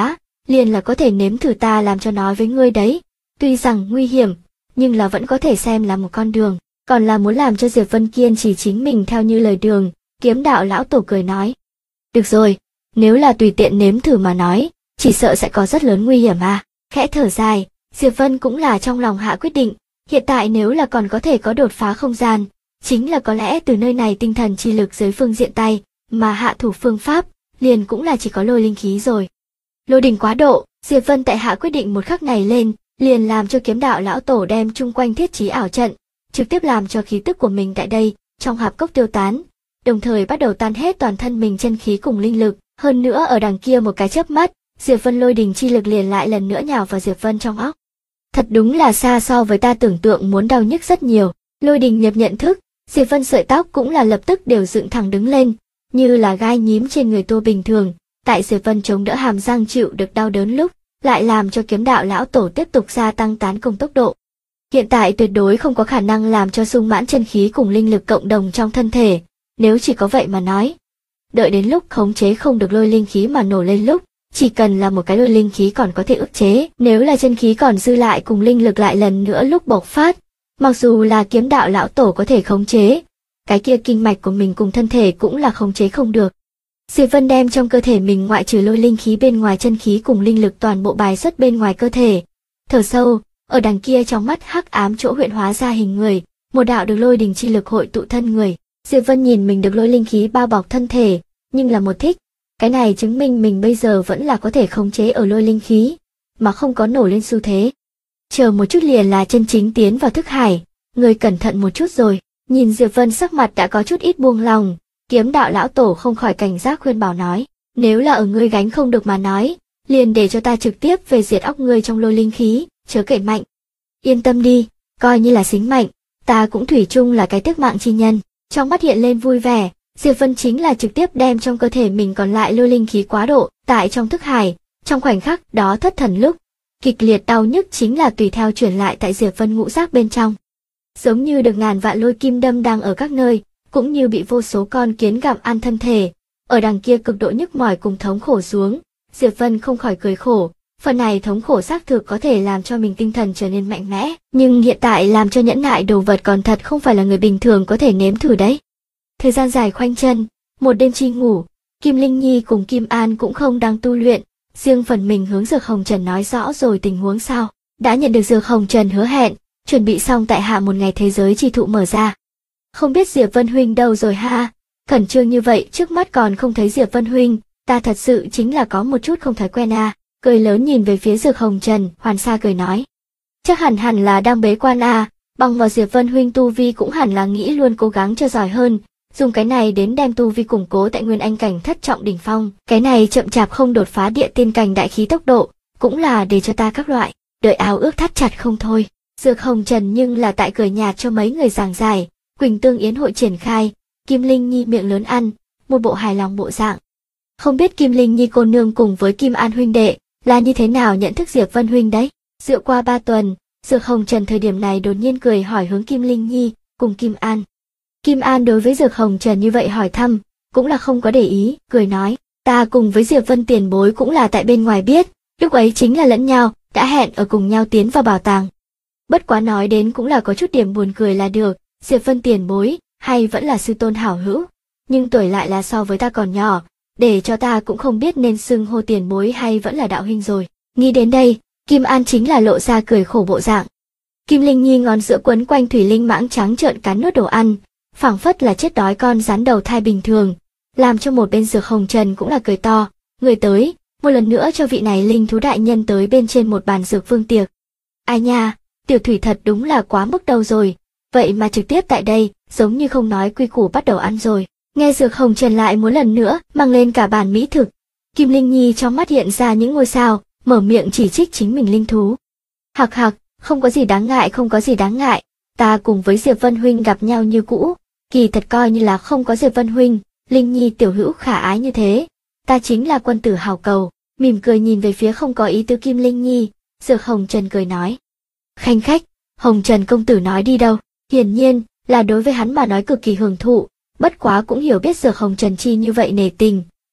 liền là có thể nếm thử ta làm cho nói với ngươi đấy. Tuy rằng nguy hiểm, nhưng là vẫn có thể xem là một con đường, còn là muốn làm cho Diệp Vân kiên trì chính mình theo như lời đường. Kiếm đạo lão tổ cười nói. Được rồi, nếu là tùy tiện nếm thử mà nói, chỉ sợ sẽ có rất lớn nguy hiểm à. Khẽ thở dài, Diệp Vân cũng là trong lòng hạ quyết định, hiện tại nếu là còn có thể có đột phá không gian, chính là có lẽ từ nơi này tinh thần chi lực dưới phương diện tay, mà hạ thủ phương pháp, liền cũng là chỉ có lôi linh khí rồi. Lôi đỉnh quá độ, Diệp Vân tại hạ quyết định một khắc này lên, liền làm cho kiếm đạo lão tổ đem chung quanh thiết trí ảo trận, trực tiếp làm cho khí tức của mình tại đây, trong hạp cốc tiêu tán, đồng thời bắt đầu tan hết toàn thân mình chân khí cùng linh lực, hơn nữa ở đằng kia một cái chớp mắt, Diệp Vân lôi đỉnh chi lực liền lại lần nữa nhào vào Diệp Vân trong óc. Thật đúng là xa so với ta tưởng tượng muốn đau nhức rất nhiều. Lôi đình nhập nhận thức, Diệp Vân sợi tóc cũng là lập tức đều dựng thẳng đứng lên, như là gai nhím trên người tua bình thường. Tại Diệp Vân chống đỡ hàm răng chịu được đau đớn lúc, lại làm cho kiếm đạo lão tổ tiếp tục gia tăng tán công tốc độ. Hiện tại tuyệt đối không có khả năng làm cho sung mãn chân khí cùng linh lực cộng đồng trong thân thể, nếu chỉ có vậy mà nói. Đợi đến lúc khống chế không được lôi linh khí mà nổ lên lúc, chỉ cần là một cái lôi linh khí còn có thể ức chế, nếu là chân khí còn dư lại cùng linh lực lại lần nữa lúc bộc phát, mặc dù là kiếm đạo lão tổ có thể khống chế, cái kia kinh mạch của mình cùng thân thể cũng là khống chế không được. Diệp Vân đem trong cơ thể mình ngoại trừ lôi linh khí bên ngoài chân khí cùng linh lực toàn bộ bài xuất bên ngoài cơ thể. Thở sâu, ở đằng kia trong mắt hắc ám chỗ huyện hóa ra hình người, một đạo được lôi đình chi lực hội tụ thân người. Diệp Vân nhìn mình được lôi linh khí bao bọc thân thể, nhưng là một thích. Cái này chứng minh mình bây giờ vẫn là có thể khống chế ở lôi linh khí, mà không có nổ lên xu thế. Chờ một chút liền là chân chính tiến vào thức hải, người cẩn thận một chút rồi. Nhìn Diệp Vân sắc mặt đã có chút ít buông lòng, kiếm đạo lão tổ không khỏi cảnh giác khuyên bảo nói, nếu là ở ngươi gánh không được mà nói, liền để cho ta trực tiếp về diệt óc ngươi trong lôi linh khí, chớ kể mạnh. Yên tâm đi, coi như là xính mạnh, ta cũng thủy chung là cái tước mạng chi nhân. Trong mắt hiện lên vui vẻ, Diệp Vân chính là trực tiếp đem trong cơ thể mình còn lại lôi linh khí quá độ, tại trong thức hải, trong khoảnh khắc đó thất thần lúc, kịch liệt đau nhức chính là tùy theo chuyển lại tại Diệp Vân ngũ giác bên trong. Giống như được ngàn vạn lôi kim đâm đang ở các nơi, cũng như bị vô số con kiến gặm ăn thân thể, ở đằng kia cực độ nhức mỏi cùng thống khổ xuống, Diệp Vân không khỏi cười khổ, phần này thống khổ xác thực có thể làm cho mình tinh thần trở nên mạnh mẽ, nhưng hiện tại làm cho nhẫn nại đồ vật còn thật không phải là người bình thường có thể nếm thử đấy. Thời gian dài khoanh chân, một đêm chi ngủ, Kim Linh Nhi cùng Kim An cũng không đang tu luyện, riêng phần mình hướng Dược Hồng Trần nói rõ rồi tình huống sau, đã nhận được Dược Hồng Trần hứa hẹn, chuẩn bị xong tại hạ một ngày thế giới chi thụ mở ra. Không biết Diệp Vân huynh đâu rồi ha, khẩn trương như vậy trước mắt còn không thấy Diệp Vân huynh, ta thật sự chính là có một chút không thói quen à, cười lớn nhìn về phía Dược Hồng Trần, Hoàn Sa cười nói. Chắc hẳn là đang bế quan à, bằng vào Diệp Vân huynh tu vi cũng hẳn là nghĩ luôn cố gắng cho giỏi hơn, dùng cái này đến đem tu vi củng cố tại nguyên anh cảnh thất trọng đỉnh phong, cái này chậm chạp không đột phá địa tiên cảnh đại khí tốc độ, cũng là để cho ta các loại, đợi áo ước thắt chặt không thôi. Dược Hồng Trần nhưng là tại cười nhạt cho mấy người giảng giải, Quỳnh Tương Yến hội triển khai, Kim Linh Nhi miệng lớn ăn, một bộ hài lòng bộ dạng. Không biết Kim Linh Nhi cô nương cùng với Kim An huynh đệ, là như thế nào nhận thức Diệp Vân huynh đấy? Dựa qua 3 tuần, Dược Hồng Trần thời điểm này đột nhiên cười hỏi hướng Kim Linh Nhi, cùng Kim An. Kim An đối với Dược Hồng Trần như vậy hỏi thăm, cũng là không có để ý, cười nói, ta cùng với Diệp Vân tiền bối cũng là tại bên ngoài biết, lúc ấy chính là lẫn nhau, đã hẹn ở cùng nhau tiến vào bảo tàng. Bất quá nói đến cũng là có chút điểm buồn cười là được, Diệp Vân tiền bối, hay vẫn là sư tôn hảo hữu, nhưng tuổi lại là so với ta còn nhỏ, để cho ta cũng không biết nên xưng hô tiền bối hay vẫn là đạo huynh rồi. Nghĩ đến đây, Kim An chính là lộ ra cười khổ bộ dạng. Kim Linh Nhi ngón giữa quấn quanh thủy linh mãng trắng trợn cắn nuốt đồ ăn, phảng phất là chết đói con rắn đầu thai bình thường, làm cho một bên Dược Hồng Trần cũng là cười to, người tới, một lần nữa cho vị này linh thú đại nhân tới bên trên một bàn dược vương tiệc. Ai nha, tiểu thủy thật đúng là quá mức đâu rồi, vậy mà trực tiếp tại đây, giống như không nói quy củ bắt đầu ăn rồi. Nghe Dược Hồng Trần lại muốn lần nữa mang lên cả bàn mỹ thực, Kim Linh Nhi trong mắt hiện ra những ngôi sao, mở miệng chỉ trích chính mình linh thú. Hạc hạc, không có gì đáng ngại, không có gì đáng ngại, ta cùng với Diệp Vân huynh gặp nhau như cũ, kỳ thật coi như là không có Diệp Vân huynh, Linh Nhi tiểu hữu khả ái như thế, ta chính là quân tử hào cầu. Mỉm cười nhìn về phía không có ý tứ Kim Linh Nhi, Dược Hồng Trần cười nói. Khanh khách, Hồng Trần công tử nói đi đâu, hiển nhiên là đối với hắn mà nói cực kỳ hưởng thụ, bất quá cũng hiểu biết Dược Hồng Trần chi như vậy nể tình,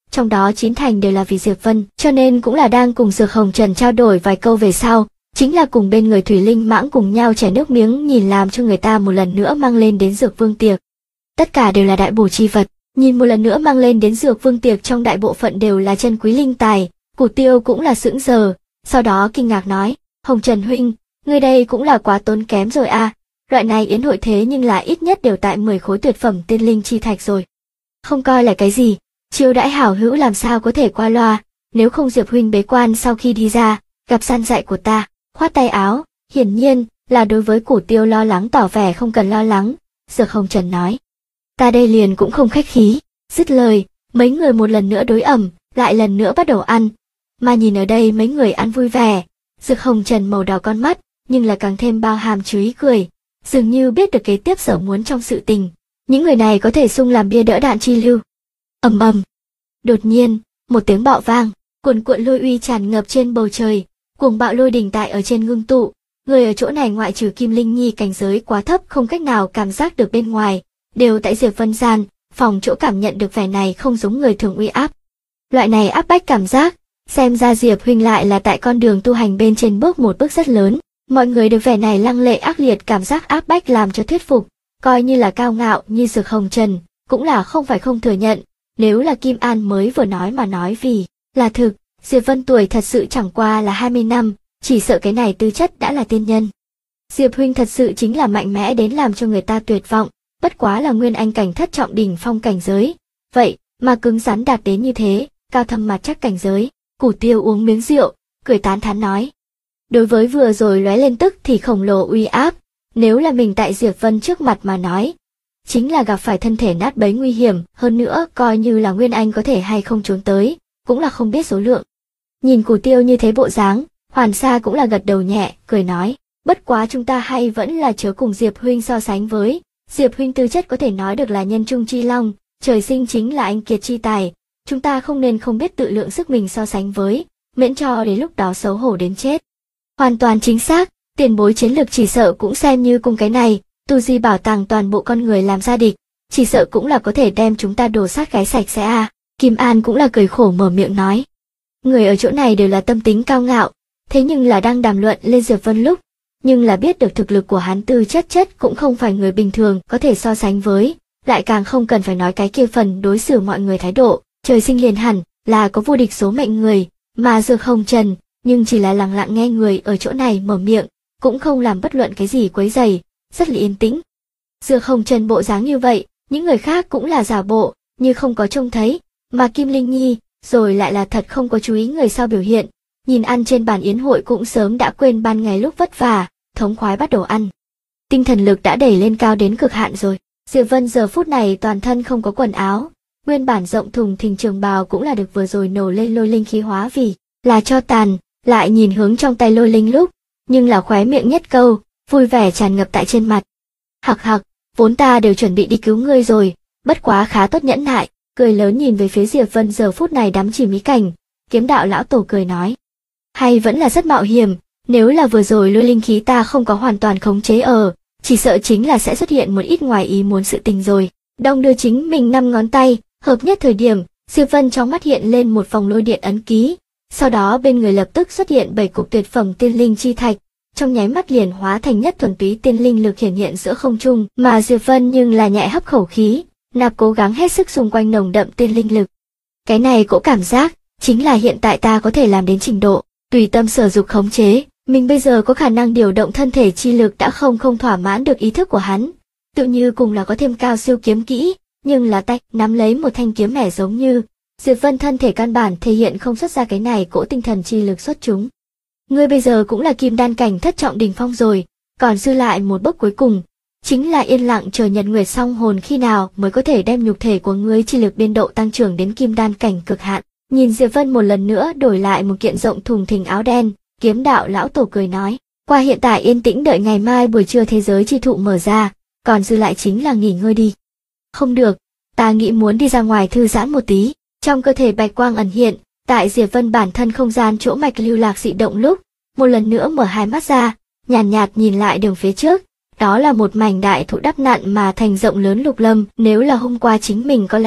trong đó 9 thành đều là vì Diệp Vân, cho nên cũng là đang cùng Dược Hồng Trần trao đổi vài câu về sau, chính là cùng bên người Thủy Linh Mãng cùng nhau chảy nước miếng nhìn làm cho người ta một lần nữa mang lên đến Dược Vương tiệc. Tất cả đều là đại bổ chi vật, nhìn một lần nữa mang lên đến Dược Vương tiệc trong đại bộ phận đều là chân quý linh tài, Củ Tiêu cũng là sững sờ, sau đó kinh ngạc nói, Hồng Trần huynh, ngươi đây cũng là quá tốn kém rồi à, loại này yến hội thế nhưng là ít nhất đều tại 10 khối tuyệt phẩm tiên linh chi thạch rồi. Không coi là cái gì, chiêu đãi hảo hữu làm sao có thể qua loa, nếu không Diệp huynh bế quan sau khi đi ra, gặp gian dạy của ta, khoát tay áo, hiển nhiên là đối với Củ Tiêu lo lắng tỏ vẻ không cần lo lắng, Dược Hồng Trần nói. Ta đây liền cũng không khách khí, dứt lời, mấy người một lần nữa đối ẩm, lại lần nữa bắt đầu ăn, mà nhìn ở đây mấy người ăn vui vẻ, Dược Hồng Trần màu đỏ con mắt, nhưng là càng thêm bao hàm chú ý cười, dường như biết được kế tiếp sở muốn trong sự tình, những người này có thể xung làm bia đỡ đạn chi lưu. Ầm ầm. Đột nhiên, một tiếng bạo vang, cuồn cuộn lôi uy tràn ngập trên bầu trời, cuồng bạo lôi đỉnh tại ở trên ngưng tụ, người ở chỗ này ngoại trừ Kim Linh Nhi cảnh giới quá thấp không cách nào cảm giác được bên ngoài, đều tại Diệp Vân gian, phòng chỗ cảm nhận được vẻ này không giống người thường uy áp. Loại này áp bách cảm giác, xem ra Diệp huynh lại là tại con đường tu hành bên trên bước một bước rất lớn, mọi người được vẻ này lăng lệ ác liệt cảm giác áp bách làm cho thuyết phục, coi như là cao ngạo như Dược Hồng Trần, cũng là không phải không thừa nhận, nếu là Kim An mới vừa nói mà nói vì là thực, Diệp Vân tuổi thật sự chẳng qua là 20 năm, chỉ sợ cái này tư chất đã là tiên nhân. Diệp huynh thật sự chính là mạnh mẽ đến làm cho người ta tuyệt vọng, bất quá là nguyên anh cảnh thất trọng đỉnh phong cảnh giới, vậy mà cứng rắn đạt đến như thế, cao thâm mặt chắc cảnh giới. Củ Tiêu uống miếng rượu, cười tán thán nói. Đối với vừa rồi lóe lên tức thì khổng lồ uy áp, nếu là mình tại Diệp Vân trước mặt mà nói, chính là gặp phải thân thể nát bấy nguy hiểm, hơn nữa coi như là Nguyên Anh có thể hay không trốn tới, cũng là không biết số lượng. Nhìn Củ Tiêu như thế bộ dáng, Hoàn Sa cũng là gật đầu nhẹ, cười nói, bất quá chúng ta hay vẫn là chớ cùng Diệp huynh so sánh với, Diệp huynh tư chất có thể nói được là nhân trung chi long, trời sinh chính là anh kiệt chi tài, chúng ta không nên không biết tự lượng sức mình so sánh với, miễn cho đến lúc đó xấu hổ đến chết. Hoàn toàn chính xác, tiền bối chiến lực chỉ sợ cũng xem như cùng cái này, tu di bảo tàng toàn bộ con người làm ra địch, chỉ sợ cũng là có thể đem chúng ta đổ sát cái sạch sẽ à. Kim An cũng là cười khổ mở miệng nói. Người ở chỗ này đều là tâm tính cao ngạo, thế nhưng là đang đàm luận lên Diệp Vân lúc, nhưng là biết được thực lực của hắn tư chất cũng không phải người bình thường có thể so sánh với, lại càng không cần phải nói cái kia phần đối xử mọi người thái độ, trời sinh liền hẳn là có vô địch số mệnh người, mà Dược Hồng Trần, nhưng chỉ là lặng lặng nghe người ở chỗ này mở miệng, cũng không làm bất luận cái gì quấy rầy, rất là yên tĩnh. Dược Hồng Trần bộ dáng như vậy, những người khác cũng là giả bộ, như không có trông thấy, mà Kim Linh Nhi, rồi lại là thật không có chú ý người sau biểu hiện, nhìn ăn trên bàn yến hội cũng sớm đã quên ban ngày lúc vất vả, thống khoái bắt đầu ăn. Tinh thần lực đã đẩy lên cao đến cực hạn rồi, Diệp Vân giờ phút này toàn thân không có quần áo, nguyên bản rộng thùng thình trường bào cũng là được vừa rồi nổ lên lôi linh khí hóa vì là cho tàn, lại nhìn hướng trong tay lôi linh lúc, nhưng là khóe miệng nhất câu, vui vẻ tràn ngập tại trên mặt. Hặc hặc, vốn ta đều chuẩn bị đi cứu ngươi rồi, bất quá khá tốt nhẫn nại, cười lớn nhìn về phía Diệp Vân giờ phút này đắm chìm ý cảnh, Kiếm Đạo lão tổ cười nói. Hay vẫn là rất mạo hiểm, nếu là vừa rồi lôi linh khí ta không có hoàn toàn khống chế chỉ sợ chính là sẽ xuất hiện một ít ngoài ý muốn sự tình rồi. Đong đưa chính mình 5 ngón tay, hợp nhất thời điểm, Diệp Vân trong mắt hiện lên một vòng lôi điện ấn ký, sau đó bên người lập tức xuất hiện 7 cục tuyệt phẩm tiên linh chi thạch, trong nháy mắt liền hóa thành nhất thuần túy tiên linh lực hiển hiện giữa không trung, mà Diệp Vân nhưng là nhẹ hấp khẩu khí, nạp cố gắng hết sức xung quanh nồng đậm tiên linh lực. Cái này cỗ cảm giác, chính là hiện tại ta có thể làm đến trình độ, tùy tâm sở dục khống chế, mình bây giờ có khả năng điều động thân thể chi lực đã không thỏa mãn được ý thức của hắn, tự như cùng là có thêm cao siêu kiếm kỹ, nhưng là tay nắm lấy một thanh kiếm mẻ giống như, Diệp Vân thân thể căn bản thể hiện không xuất ra cái này cỗ tinh thần chi lực xuất chúng. Ngươi bây giờ cũng là kim đan cảnh thất trọng đỉnh phong rồi, còn dư lại một bước cuối cùng, chính là yên lặng chờ nhật nguyệt song hồn khi nào mới có thể đem nhục thể của ngươi chi lực biên độ tăng trưởng đến kim đan cảnh cực hạn. Nhìn Diệp Vân một lần nữa đổi lại một kiện rộng thùng thình áo đen, Kiếm Đạo lão tổ cười nói, qua hiện tại yên tĩnh đợi ngày mai buổi trưa thế giới chi thụ mở ra, còn dư lại chính là nghỉ ngơi đi. Không được, ta nghĩ muốn đi ra ngoài thư giãn một tí. Trong cơ thể bạch quang ẩn hiện, tại Diệp Vân bản thân không gian chỗ mạch lưu lạc dị động lúc, một lần nữa mở hai mắt ra, nhàn nhạt nhìn lại đường phía trước, đó là một mảnh đại thụ đắp nặn mà thành rộng lớn lục lâm, nếu là hôm qua chính mình có lẽ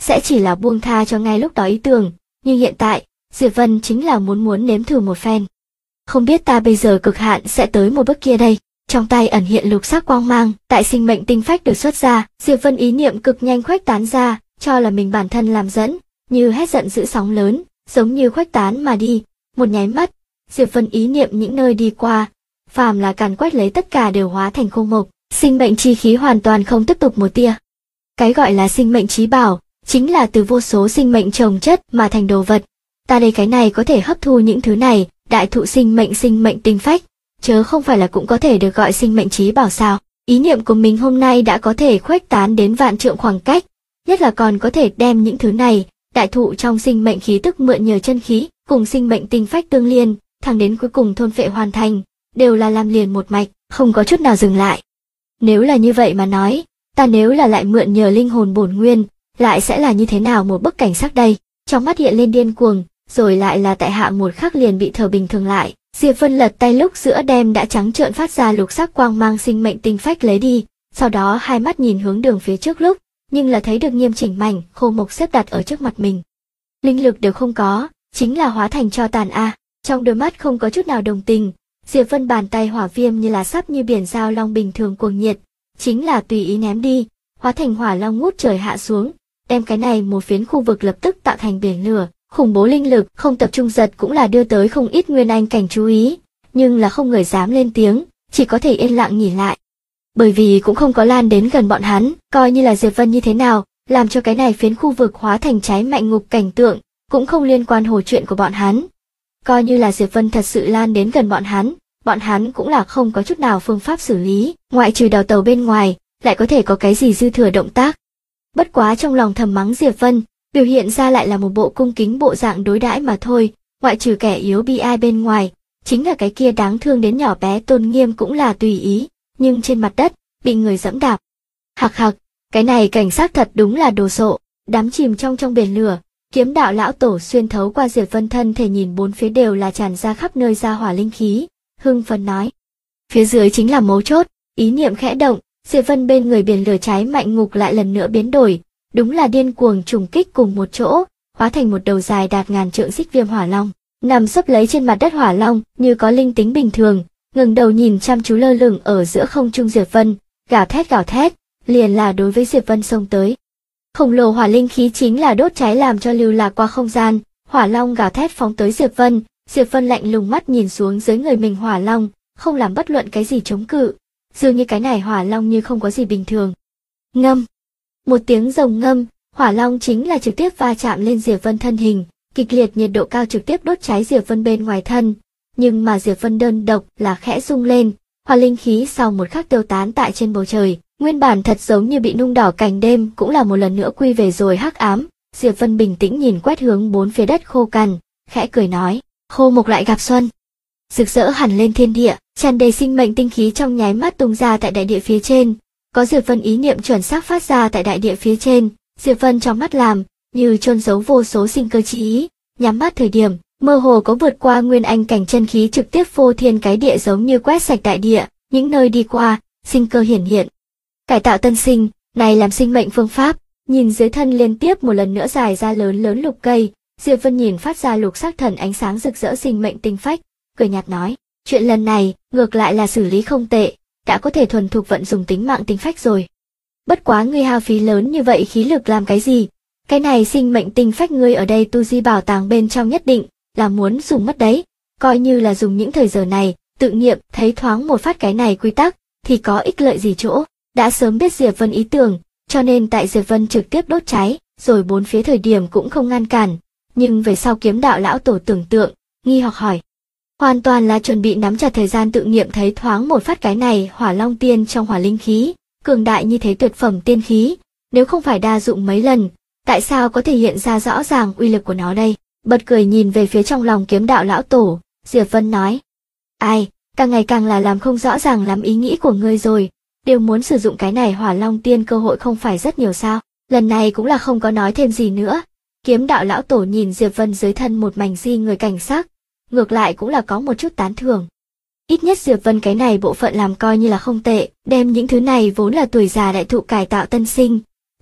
sẽ chỉ là buông tha cho ngay lúc đó ý tưởng, nhưng hiện tại, Diệp Vân chính là muốn nếm thử một phen. Không biết ta bây giờ cực hạn sẽ tới một bước kia đây. Trong tay ẩn hiện lục sắc quang mang, tại sinh mệnh tinh phách được xuất ra, Diệp Vân ý niệm cực nhanh khuếch tán ra, cho là mình bản thân làm dẫn, như hét giận dữ sóng lớn, giống như khuếch tán mà đi. Một nháy mắt, Diệp Vân ý niệm những nơi đi qua, phàm là càn quét lấy tất cả đều hóa thành khô mục, sinh mệnh chi khí hoàn toàn không tiếp tục một tia. Cái gọi là sinh mệnh chí bảo, chính là từ vô số sinh mệnh chồng chất mà thành đồ vật. Ta đây cái này có thể hấp thu những thứ này, đại thụ sinh mệnh tinh phách, chớ không phải là cũng có thể được gọi sinh mệnh chí bảo sao? Ý niệm của mình hôm nay đã có thể khuếch tán đến vạn trượng khoảng cách, nhất là còn có thể đem những thứ này, đại thụ trong sinh mệnh khí tức mượn nhờ chân khí, cùng sinh mệnh tinh phách tương liên, thẳng đến cuối cùng thôn phệ hoàn thành, đều là làm liền một mạch, không có chút nào dừng lại. Nếu là như vậy mà nói, ta nếu là lại mượn nhờ linh hồn bổn nguyên, lại sẽ là như thế nào một bức cảnh sắc đây? Trong mắt hiện lên điên cuồng, rồi lại là tại hạ một khắc liền bị thở bình thường lại. Diệp Vân lật tay lúc giữa đem đã trắng trợn phát ra lục sắc quang mang sinh mệnh tinh phách lấy đi, sau đó hai mắt nhìn hướng đường phía trước lúc, nhưng là thấy được nghiêm chỉnh mảnh khô mộc xếp đặt ở trước mặt mình. Linh lực đều không có, chính là hóa thành tro tàn a. Trong đôi mắt không có chút nào đồng tình, Diệp Vân bàn tay hỏa viêm như là sắp như biển giao long bình thường cuồng nhiệt, chính là tùy ý ném đi, hóa thành hỏa long ngút trời hạ xuống, đem cái này một phiến khu vực lập tức tạo thành biển lửa. Khủng bố linh lực không tập trung giật cũng là đưa tới không ít nguyên anh cảnh chú ý, nhưng là không người dám lên tiếng, chỉ có thể yên lặng nhìn lại. Bởi vì cũng không có lan đến gần bọn hắn, coi như là Diệp Vân như thế nào, làm cho cái này phiến khu vực hóa thành cháy mạnh ngục cảnh tượng, cũng không liên quan hồ chuyện của bọn hắn. Coi như là Diệp Vân thật sự lan đến gần bọn hắn cũng là không có chút nào phương pháp xử lý, ngoại trừ đào tàu bên ngoài, lại có thể có cái gì dư thừa động tác. Bất quá trong lòng thầm mắng Diệp Vân, biểu hiện ra lại là một bộ cung kính bộ dạng đối đãi mà thôi, ngoại trừ kẻ yếu bi ai bên ngoài, chính là cái kia đáng thương đến nhỏ bé tôn nghiêm cũng là tùy ý, nhưng trên mặt đất, bị người dẫm đạp. Hạc hạc, cái này cảnh sát thật đúng là đồ sộ, đắm chìm trong biển lửa, kiếm đạo lão tổ xuyên thấu qua Diệp Vân thân thể nhìn bốn phía đều là tràn ra khắp nơi ra hỏa linh khí, hưng phấn nói. Phía dưới chính là mấu chốt, ý niệm khẽ động, Diệp Vân bên người biển lửa cháy mạnh ngục lại lần nữa biến đổi. Đúng là điên cuồng trùng kích cùng một chỗ, hóa thành một đầu dài đạt ngàn trượng xích viêm hỏa long, nằm sấp lấy trên mặt đất hỏa long, như có linh tính bình thường, ngẩng đầu nhìn chăm chú lơ lửng ở giữa không trung Diệp Vân, gào thét, liền là đối với Diệp Vân xông tới. Khổng lồ hỏa linh khí chính là đốt cháy làm cho lưu lạc qua không gian, hỏa long gào thét phóng tới Diệp Vân lạnh lùng mắt nhìn xuống dưới người mình hỏa long, không làm bất luận cái gì chống cự, dường như cái này hỏa long như không có gì bình thường. Ngâm. Một tiếng rồng ngâm, hỏa long chính là trực tiếp va chạm lên Diệp Vân thân hình, kịch liệt nhiệt độ cao trực tiếp đốt cháy Diệp Vân bên ngoài thân, nhưng mà Diệp Vân đơn độc là khẽ rung lên, hỏa linh khí sau một khắc tiêu tán tại trên bầu trời, nguyên bản thật giống như bị nung đỏ cảnh đêm cũng là một lần nữa quy về rồi hắc ám. Diệp Vân bình tĩnh nhìn quét hướng bốn phía đất khô cằn, khẽ cười nói, khô mục lại gặp xuân. Rực rỡ hẳn lên thiên địa, tràn đầy sinh mệnh tinh khí trong nháy mắt tung ra tại đại địa phía trên. Có Diệp Vân ý niệm chuẩn xác phát ra tại đại địa phía trên, Diệp Vân trong mắt làm, như chôn giấu vô số sinh cơ chi ý, nhắm mắt thời điểm, mơ hồ có vượt qua nguyên anh cảnh chân khí trực tiếp phô thiên cái địa giống như quét sạch đại địa, những nơi đi qua, sinh cơ hiển hiện. Cải tạo tân sinh, này làm sinh mệnh phương pháp, nhìn dưới thân liên tiếp một lần nữa dài ra lớn lục cây, Diệp Vân nhìn phát ra lục sắc thần ánh sáng rực rỡ sinh mệnh tinh phách, cười nhạt nói, chuyện lần này, ngược lại là xử lý không tệ. Đã có thể thuần thục vận dùng tính mạng tinh phách rồi. Bất quá ngươi hao phí lớn như vậy khí lực làm cái gì? Cái này sinh mệnh tinh phách ngươi ở đây tu di bảo tàng bên trong nhất định là muốn dùng mất đấy. Coi như là dùng những thời giờ này, tự nghiệm thấy thoáng một phát cái này quy tắc, thì có ích lợi gì chỗ. Đã sớm biết Diệp Vân ý tưởng, cho nên tại Diệp Vân trực tiếp đốt cháy, rồi bốn phía thời điểm cũng không ngăn cản. Nhưng về sau kiếm đạo lão tổ tưởng tượng, nghi hoặc hỏi. Hoàn toàn là chuẩn bị nắm chặt thời gian tự nghiệm thấy thoáng một phát cái này hỏa long tiên trong hỏa linh khí, cường đại như thế tuyệt phẩm tiên khí, nếu không phải đa dụng mấy lần, tại sao có thể hiện ra rõ ràng uy lực của nó đây? Bật cười nhìn về phía trong lòng kiếm đạo lão tổ, Diệp Vân nói. Ai, càng ngày càng là làm không rõ ràng lắm ý nghĩ của ngươi rồi, đều muốn sử dụng cái này hỏa long tiên cơ hội không phải rất nhiều sao? Lần này cũng là không có nói thêm gì nữa. Kiếm đạo lão tổ nhìn Diệp Vân dưới thân một mảnh di người cảnh sắc, ngược lại cũng là có một chút tán thưởng. Ít nhất Diệp Vân cái này bộ phận làm coi như là không tệ, đem những thứ này vốn là tuổi già đại thụ cải tạo tân sinh,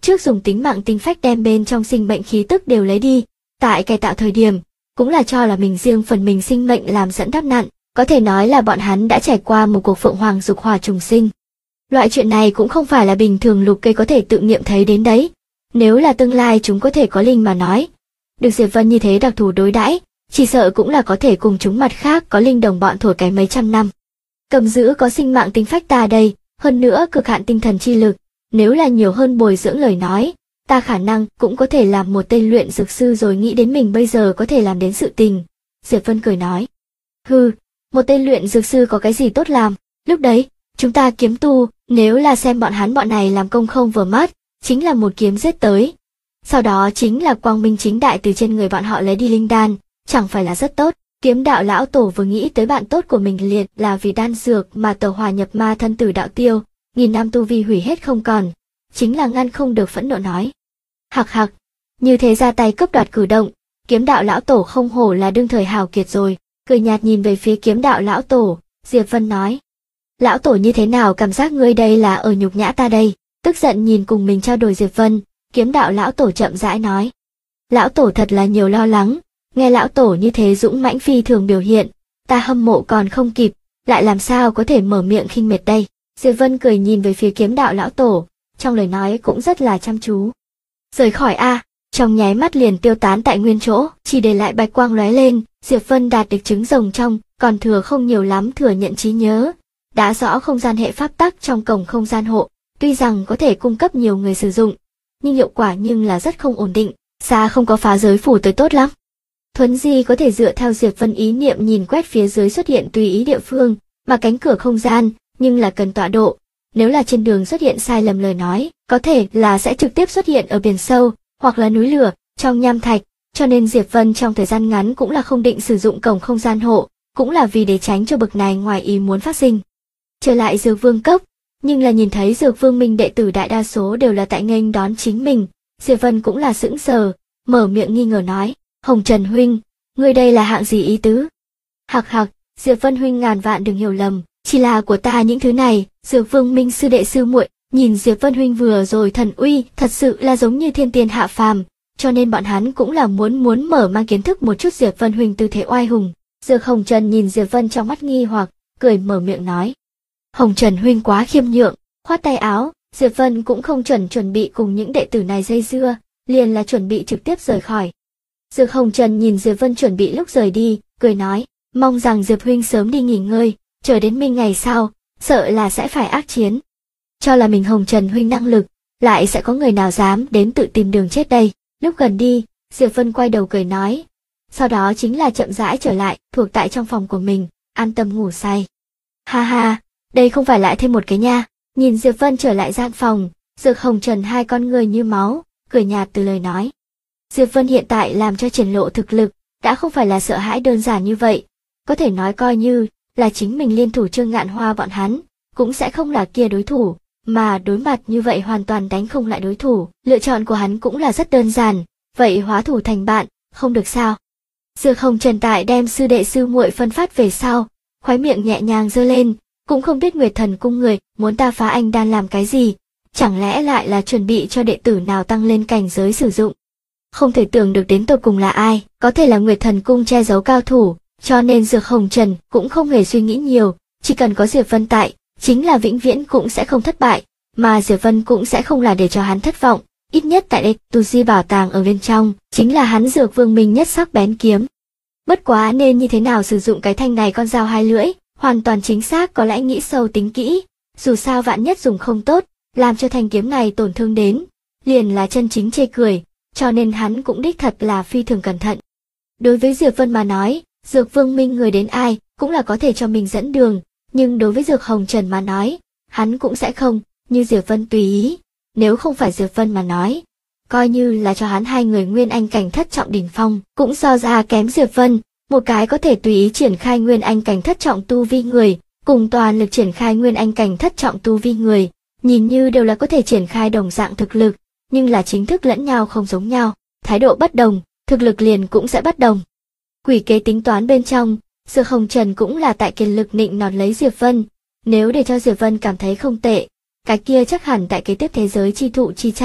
trước dùng tính mạng tinh phách đem bên trong sinh mệnh khí tức đều lấy đi, tại cải tạo thời điểm, cũng là cho là mình riêng phần mình sinh mệnh làm dẫn đắp nặn, có thể nói là bọn hắn đã trải qua một cuộc phượng hoàng dục hỏa trùng sinh. Loại chuyện này cũng không phải là bình thường lục cây có thể tự nghiệm thấy đến đấy. Nếu là tương lai chúng có thể có linh mà nói, được Diệp Vân như thế đặc thù đối đãi, chỉ sợ cũng là có thể cùng chúng mặt khác có linh đồng bọn thổi cái mấy trăm năm. Cầm giữ có sinh mạng tinh phách ta đây, hơn nữa cực hạn tinh thần chi lực, nếu là nhiều hơn bồi dưỡng lời nói, ta khả năng cũng có thể làm một tên luyện dược sư rồi nghĩ đến mình bây giờ có thể làm đến sự tình. Diệp Vân cười nói. Hừ, một tên luyện dược sư có cái gì tốt làm, lúc đấy, chúng ta kiếm tu, nếu là xem bọn này làm công không vừa mắt, chính là một kiếm giết tới. Sau đó chính là quang minh chính đại từ trên người bọn họ lấy đi linh đan, chẳng phải là rất tốt. Kiếm đạo lão tổ vừa nghĩ tới bạn tốt của mình liệt là vì đan dược mà tẩu hỏa nhập ma thân tử đạo tiêu, nghìn năm tu vi hủy hết không còn, chính là ngăn không được phẫn nộ nói. Hặc hặc, như thế ra tay cướp đoạt cử động, kiếm đạo lão tổ không hổ là đương thời hào kiệt rồi, cười nhạt nhìn về phía kiếm đạo lão tổ, Diệp Vân nói. Lão tổ như thế nào cảm giác ngươi đây là ở nhục nhã ta đây, tức giận nhìn cùng mình trao đổi Diệp Vân, kiếm đạo lão tổ chậm rãi nói. Lão tổ thật là nhiều lo lắng, nghe lão tổ như thế dũng mãnh phi thường biểu hiện, ta hâm mộ còn không kịp, lại làm sao có thể mở miệng khinh miệt đây. Diệp Vân cười nhìn về phía kiếm đạo lão tổ, trong lời nói cũng rất là chăm chú. Rời khỏi a, trong nháy mắt liền tiêu tán tại nguyên chỗ, chỉ để lại bạch quang lóe lên, Diệp Vân đạt được trứng rồng trong, còn thừa không nhiều lắm thừa nhận trí nhớ. Đã rõ không gian hệ pháp tắc trong cổng không gian hộ, tuy rằng có thể cung cấp nhiều người sử dụng, nhưng hiệu quả nhưng là rất không ổn định, xa không có phá giới phủ tới tốt lắm. Thuấn di có thể dựa theo Diệp Vân ý niệm nhìn quét phía dưới xuất hiện tùy ý địa phương, mà cánh cửa không gian, nhưng là cần tọa độ. Nếu là trên đường xuất hiện sai lầm lời nói, có thể là sẽ trực tiếp xuất hiện ở biển sâu, hoặc là núi lửa, trong nham thạch, cho nên Diệp Vân trong thời gian ngắn cũng là không định sử dụng cổng không gian hộ, cũng là vì để tránh cho bực này ngoài ý muốn phát sinh. Trở lại Dược Vương cốc, nhưng là nhìn thấy Dược Vương Minh đệ tử đại đa số đều là tại nghênh đón chính mình, Diệp Vân cũng là sững sờ, mở miệng nghi ngờ nói, Hồng Trần huynh, ngươi đây là hạng gì ý tứ? Hặc hặc, Diệp Vân huynh ngàn vạn đừng hiểu lầm, chỉ là của ta những thứ này, Dược Vương Minh sư đệ sư muội, nhìn Diệp Vân huynh vừa rồi thần uy, thật sự là giống như thiên tiên hạ phàm, cho nên bọn hắn cũng là muốn mở mang kiến thức một chút Diệp Vân huynh tư thế oai hùng. Dược Hồng Trần nhìn Diệp Vân trong mắt nghi hoặc, cười mở miệng nói. Hồng Trần huynh quá khiêm nhượng, khoát tay áo, Diệp Vân cũng không chuẩn bị cùng những đệ tử này dây dưa, liền là chuẩn bị trực tiếp rời khỏi. Dược Hồng Trần nhìn Diệp Vân chuẩn bị lúc rời đi, cười nói, mong rằng Diệp huynh sớm đi nghỉ ngơi, chờ đến minh ngày sau, sợ là sẽ phải ác chiến. Cho là mình Hồng Trần huynh năng lực, lại sẽ có người nào dám đến tự tìm đường chết đây. Lúc gần đi, Diệp Vân quay đầu cười nói, sau đó chính là chậm rãi trở lại, thuộc tại trong phòng của mình, an tâm ngủ say. Ha ha, đây không phải lại thêm một cái nha. Nhìn Diệp Vân trở lại gian phòng, Dược Hồng Trần hai con người như máu, cười nhạt từ lời nói. Diệp Vân hiện tại làm cho triển lộ thực lực, đã không phải là sợ hãi đơn giản như vậy, có thể nói coi như là chính mình liên thủ Trương Ngạn Hoa bọn hắn, cũng sẽ không là kia đối thủ, mà đối mặt như vậy hoàn toàn đánh không lại đối thủ, lựa chọn của hắn cũng là rất đơn giản, vậy hóa thủ thành bạn, không được sao. Dược Hồng Trần tại đem sư đệ sư muội phân phát về sau, khóe miệng nhẹ nhàng giơ lên, cũng không biết Nguyệt Thần cung người muốn ta phá anh đan làm cái gì, chẳng lẽ lại là chuẩn bị cho đệ tử nào tăng lên cảnh giới sử dụng. Không thể tưởng được đến tột cùng là ai, có thể là Nguyệt Thần cung che giấu cao thủ, cho nên Dược Hồng Trần cũng không hề suy nghĩ nhiều, chỉ cần có Diệp Vân tại, chính là vĩnh viễn cũng sẽ không thất bại, mà Diệp Vân cũng sẽ không là để cho hắn thất vọng, ít nhất tại đây tu di bảo tàng ở bên trong, chính là hắn Dược Vương Minh nhất sắc bén kiếm. Bất quá nên như thế nào sử dụng cái thanh này con dao hai lưỡi, hoàn toàn chính xác có lẽ nghĩ sâu tính kỹ, dù sao vạn nhất dùng không tốt, làm cho thanh kiếm này tổn thương đến, liền là chân chính chê cười, cho nên hắn cũng đích thật là phi thường cẩn thận. Đối với Diệp Vân mà nói, Dược Vương Minh người đến ai, cũng là có thể cho mình dẫn đường, nhưng đối với Dược Hồng Trần mà nói, hắn cũng sẽ không, như Diệp Vân tùy ý, nếu không phải Diệp Vân mà nói, coi như là cho hắn hai người nguyên anh cảnh thất trọng đỉnh phong, cũng so ra kém Diệp Vân, một cái có thể tùy ý triển khai nguyên anh cảnh thất trọng tu vi người, cùng toàn lực triển khai nguyên anh cảnh thất trọng tu vi người, nhìn như đều là có thể triển khai đồng dạng thực lực, nhưng là chính thức lẫn nhau không giống nhau, thái độ bất đồng, thực lực liền cũng sẽ bất đồng. Quỷ kế tính toán bên trong, Dược Hồng Trần cũng là tại kiệt lực nịnh nọt lấy Diệp Vân, nếu để cho Diệp Vân cảm thấy không tệ, cái kia chắc hẳn tại kế tiếp thế giới chi thụ chi tranh,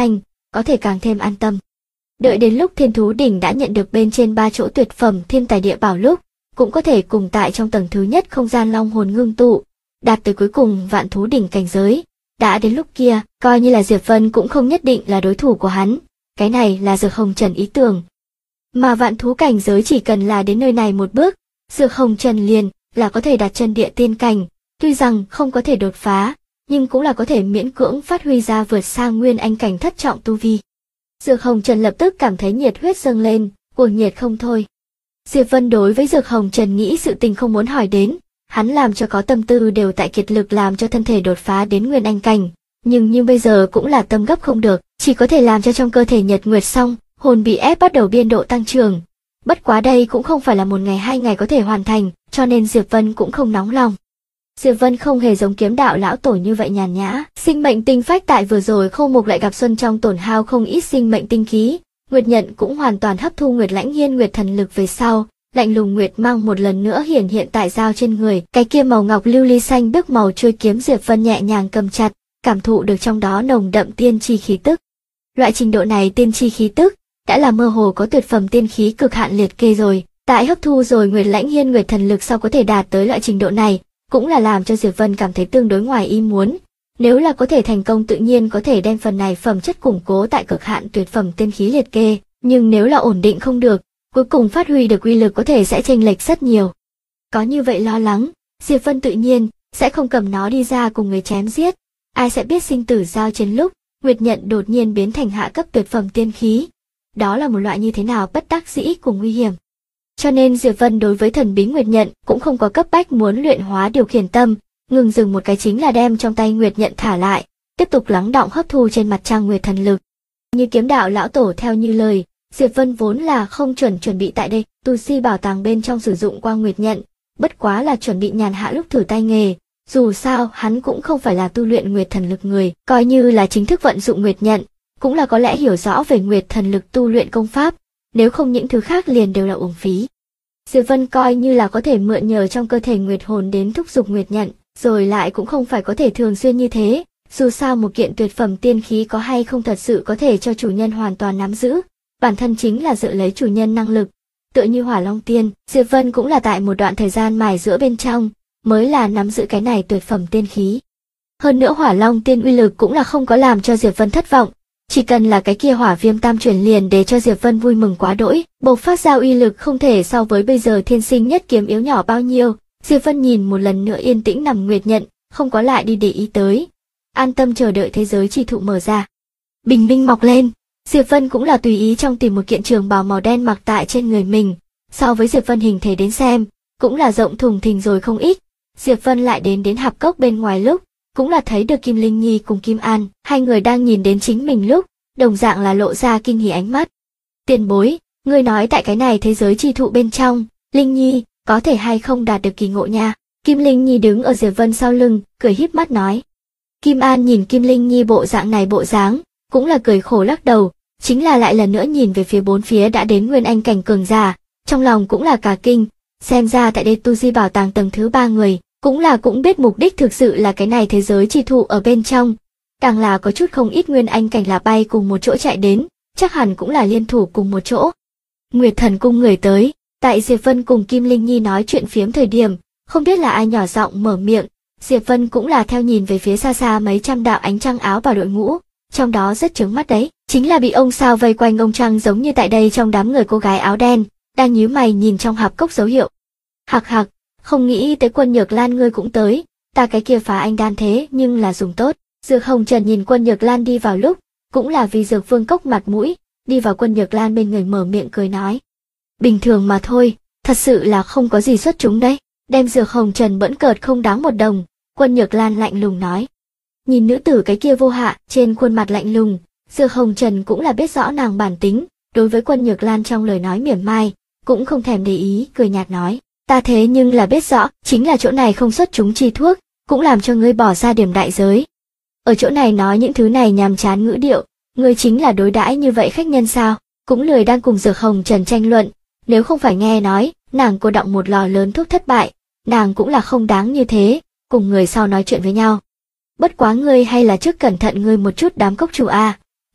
có thể càng thêm an tâm. Đợi đến lúc Thiên Thú Đỉnh đã nhận được bên trên 3 chỗ tuyệt phẩm thiên tài địa bảo lúc, cũng có thể cùng tại trong tầng thứ nhất không gian long hồn ngưng tụ, đạt tới cuối cùng Vạn Thú Đỉnh cảnh giới. Đã đến lúc kia, coi như là Diệp Vân cũng không nhất định là đối thủ của hắn. Cái này là Dược Hồng Trần ý tưởng. Mà vạn thú cảnh giới chỉ cần là đến nơi này một bước, Dược Hồng Trần liền là có thể đặt chân địa tiên cảnh, tuy rằng không có thể đột phá, nhưng cũng là có thể miễn cưỡng phát huy ra vượt xa nguyên anh cảnh thất trọng tu vi. Dược Hồng Trần lập tức cảm thấy nhiệt huyết dâng lên, cuồng nhiệt không thôi. Diệp Vân đối với Dược Hồng Trần nghĩ sự tình không muốn hỏi đến, hắn làm cho có tâm tư đều tại kiệt lực làm cho thân thể đột phá đến nguyên anh cảnh, nhưng như bây giờ cũng là tâm gấp không được, chỉ có thể làm cho trong cơ thể nhật nguyệt xong, hồn bị ép bắt đầu biên độ tăng trưởng. Bất quá đây cũng không phải là một ngày 2 ngày có thể hoàn thành, cho nên Diệp Vân cũng không nóng lòng. Diệp Vân không hề giống Kiếm Đạo lão tổ như vậy nhàn nhã, sinh mệnh tinh phách tại vừa rồi Khâu Mục lại gặp Xuân trong tổn hao không ít sinh mệnh tinh khí, Nguyệt Nhận cũng hoàn toàn hấp thu Nguyệt Lãnh Hiên Nguyệt thần lực về sau, lạnh lùng Nguyệt mang một lần nữa hiển hiện tại dao trên người, cái kia màu ngọc lưu ly xanh biếc màu chuôi kiếm Diệp Vân nhẹ nhàng cầm chặt, cảm thụ được trong đó nồng đậm tiên chi khí tức. Loại trình độ này tiên chi khí tức đã là mơ hồ có tuyệt phẩm tiên khí cực hạn liệt kê rồi, tại hấp thu rồi Nguyệt Lãnh Hiên Nguyệt thần lực sau có thể đạt tới loại trình độ này, cũng là làm cho Diệp Vân cảm thấy tương đối ngoài ý muốn. Nếu là có thể thành công tự nhiên có thể đem phần này phẩm chất củng cố tại cực hạn tuyệt phẩm tiên khí liệt kê, nhưng nếu là ổn định không được, cuối cùng phát huy được uy lực có thể sẽ chênh lệch rất nhiều. Có như vậy lo lắng, Diệp Vân tự nhiên sẽ không cầm nó đi ra cùng người chém giết, ai sẽ biết sinh tử giao chiến lúc Nguyệt Nhận đột nhiên biến thành hạ cấp tuyệt phẩm tiên khí. Đó là một loại như thế nào bất đắc dĩ cùng nguy hiểm. Cho nên Diệp Vân đối với thần bí Nguyệt Nhận cũng không có cấp bách muốn luyện hóa điều khiển tâm, ngừng dừng một cái chính là đem trong tay Nguyệt Nhận thả lại, tiếp tục lắng đọng hấp thu trên mặt trăng Nguyệt thần lực. Như Kiếm Đạo lão tổ theo như lời, Diệp Vân vốn là không chuẩn bị tại đây, tu si bảo tàng bên trong sử dụng qua Nguyệt Nhận, bất quá là chuẩn bị nhàn hạ lúc thử tay nghề. Dù sao hắn cũng không phải là tu luyện Nguyệt thần lực người, coi như là chính thức vận dụng Nguyệt Nhận, cũng là có lẽ hiểu rõ về Nguyệt thần lực tu luyện công pháp, nếu không những thứ khác liền đều là uổng phí. Diệp Vân coi như là có thể mượn nhờ trong cơ thể Nguyệt hồn đến thúc giục Nguyệt Nhận, rồi lại cũng không phải có thể thường xuyên như thế, dù sao một kiện tuyệt phẩm tiên khí có hay không thật sự có thể cho chủ nhân hoàn toàn nắm giữ, bản thân chính là dựa lấy chủ nhân năng lực. Tựa như Hỏa Long Tiên, Diệp Vân cũng là tại một đoạn thời gian mài giũa bên trong, mới là nắm giữ cái này tuyệt phẩm tiên khí. Hơn nữa Hỏa Long Tiên uy lực cũng là không có làm cho Diệp Vân thất vọng, chỉ cần là cái kia Hỏa Viêm Tam Chuyển liền để cho Diệp Vân vui mừng quá đỗi, bộc phát ra uy lực không thể so với bây giờ thiên sinh nhất kiếm yếu nhỏ bao nhiêu. Diệp Vân nhìn một lần nữa yên tĩnh nằm Nguyệt Nhận, không có lại đi để ý tới, an tâm chờ đợi thế giới chi thụ mở ra. Bình minh mọc lên, Diệp Vân cũng là tùy ý trong tìm một kiện trường bào màu đen mặc tại trên người mình, so với Diệp Vân hình thể đến xem, cũng là rộng thùng thình rồi không ít. Diệp Vân lại đến hạp cốc bên ngoài lúc, cũng là thấy được Kim Linh Nhi cùng Kim An, hai người đang nhìn đến chính mình lúc, đồng dạng là lộ ra kinh hỉ ánh mắt. Tiền bối, ngươi nói tại cái này thế giới chi thụ bên trong, Linh Nhi, có thể hay không đạt được kỳ ngộ nha. Kim Linh Nhi đứng ở Diệp Vân sau lưng, cười híp mắt nói. Kim An nhìn Kim Linh Nhi bộ dạng này bộ dáng, cũng là cười khổ lắc đầu, chính là lại lần nữa nhìn về phía bốn phía đã đến nguyên anh cảnh cường giả, trong lòng cũng là cả kinh, xem ra tại đây tu di bảo tàng tầng thứ 3 người, cũng biết mục đích thực sự là cái này thế giới chi thụ ở bên trong, càng là có chút không ít nguyên anh cảnh là bay cùng một chỗ chạy đến, chắc hẳn cũng là liên thủ cùng một chỗ. Nguyệt Thần cung người tới, tại Diệp Vân cùng Kim Linh Nhi nói chuyện phiếm thời điểm, không biết là ai nhỏ giọng mở miệng, Diệp Vân cũng là theo nhìn về phía xa xa mấy trăm đạo ánh trăng áo vào đội ngũ, trong đó rất chướng mắt đấy, chính là bị ông sao vây quanh ông trăng giống như tại đây trong đám người cô gái áo đen, đang nhíu mày nhìn trong hạp cốc dấu hiệu. Hạc hạc, không nghĩ tới Quân Nhược Lan ngươi cũng tới, ta cái kia phá anh đan thế nhưng là dùng tốt. Dược Hồng Trần nhìn Quân Nhược Lan đi vào lúc, cũng là vì Dược Vương Cốc mặt mũi, đi vào Quân Nhược Lan bên người mở miệng cười nói. Bình thường mà thôi, thật sự là không có gì xuất chúng đấy. Đem Dược Hồng Trần bỡn cợt không đáng một đồng, Quân Nhược Lan lạnh lùng nói. Nhìn nữ tử cái kia vô hạ, trên khuôn mặt lạnh lùng, Dược Hồng Trần cũng là biết rõ nàng bản tính, đối với Quân Nhược Lan trong lời nói mỉa mai, cũng không thèm để ý, cười nhạt nói. Ta thế nhưng là biết rõ, chính là chỗ này không xuất chúng chi thuốc, cũng làm cho ngươi bỏ ra điểm đại giới. Ở chỗ này nói những thứ này nhàm chán ngữ điệu, ngươi chính là đối đãi như vậy khách nhân sao? Cũng lười đang cùng Dược Hồng Trần tranh luận, nếu không phải nghe nói, nàng cô đọng một lò lớn thuốc thất bại, nàng cũng là không đáng như thế, cùng người sau nói chuyện với nhau. Bất quá ngươi hay là trước cẩn thận ngươi một chút đám cốc chủ a,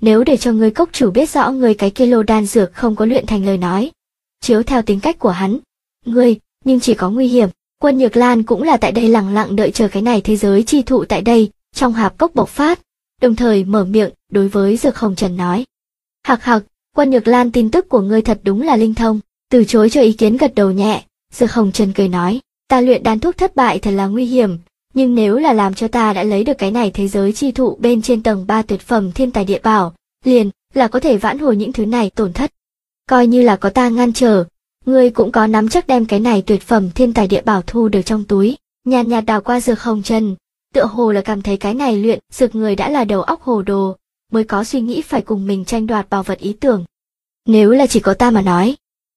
nếu để cho người cốc chủ biết rõ người cái kia lô đan dược không có luyện thành lời nói. Chiếu theo tính cách của hắn, ngươi, nhưng chỉ có nguy hiểm. Quân Nhược Lan cũng là tại đây lặng lặng đợi chờ cái này thế giới chi thụ tại đây, trong hạp cốc bộc phát, đồng thời mở miệng đối với Dược Hồng Trần nói. Hạc hạc, Quân Nhược Lan tin tức của ngươi thật đúng là linh thông, từ chối cho ý kiến gật đầu nhẹ, Dược Hồng Trần cười nói, ta luyện đan thuốc thất bại thật là nguy hiểm, nhưng nếu là làm cho ta đã lấy được cái này thế giới chi thụ bên trên tầng 3 tuyệt phẩm thiên tài địa bảo, liền là có thể vãn hồi những thứ này tổn thất. Coi như là có ta ngăn trở, ngươi cũng có nắm chắc đem cái này tuyệt phẩm thiên tài địa bảo thu được trong túi. Nhàn nhạt đào qua Dược Hồng Trần, tựa hồ là cảm thấy cái này luyện dược người đã là đầu óc hồ đồ, mới có suy nghĩ phải cùng mình tranh đoạt bảo vật ý tưởng. Nếu là chỉ có ta mà nói,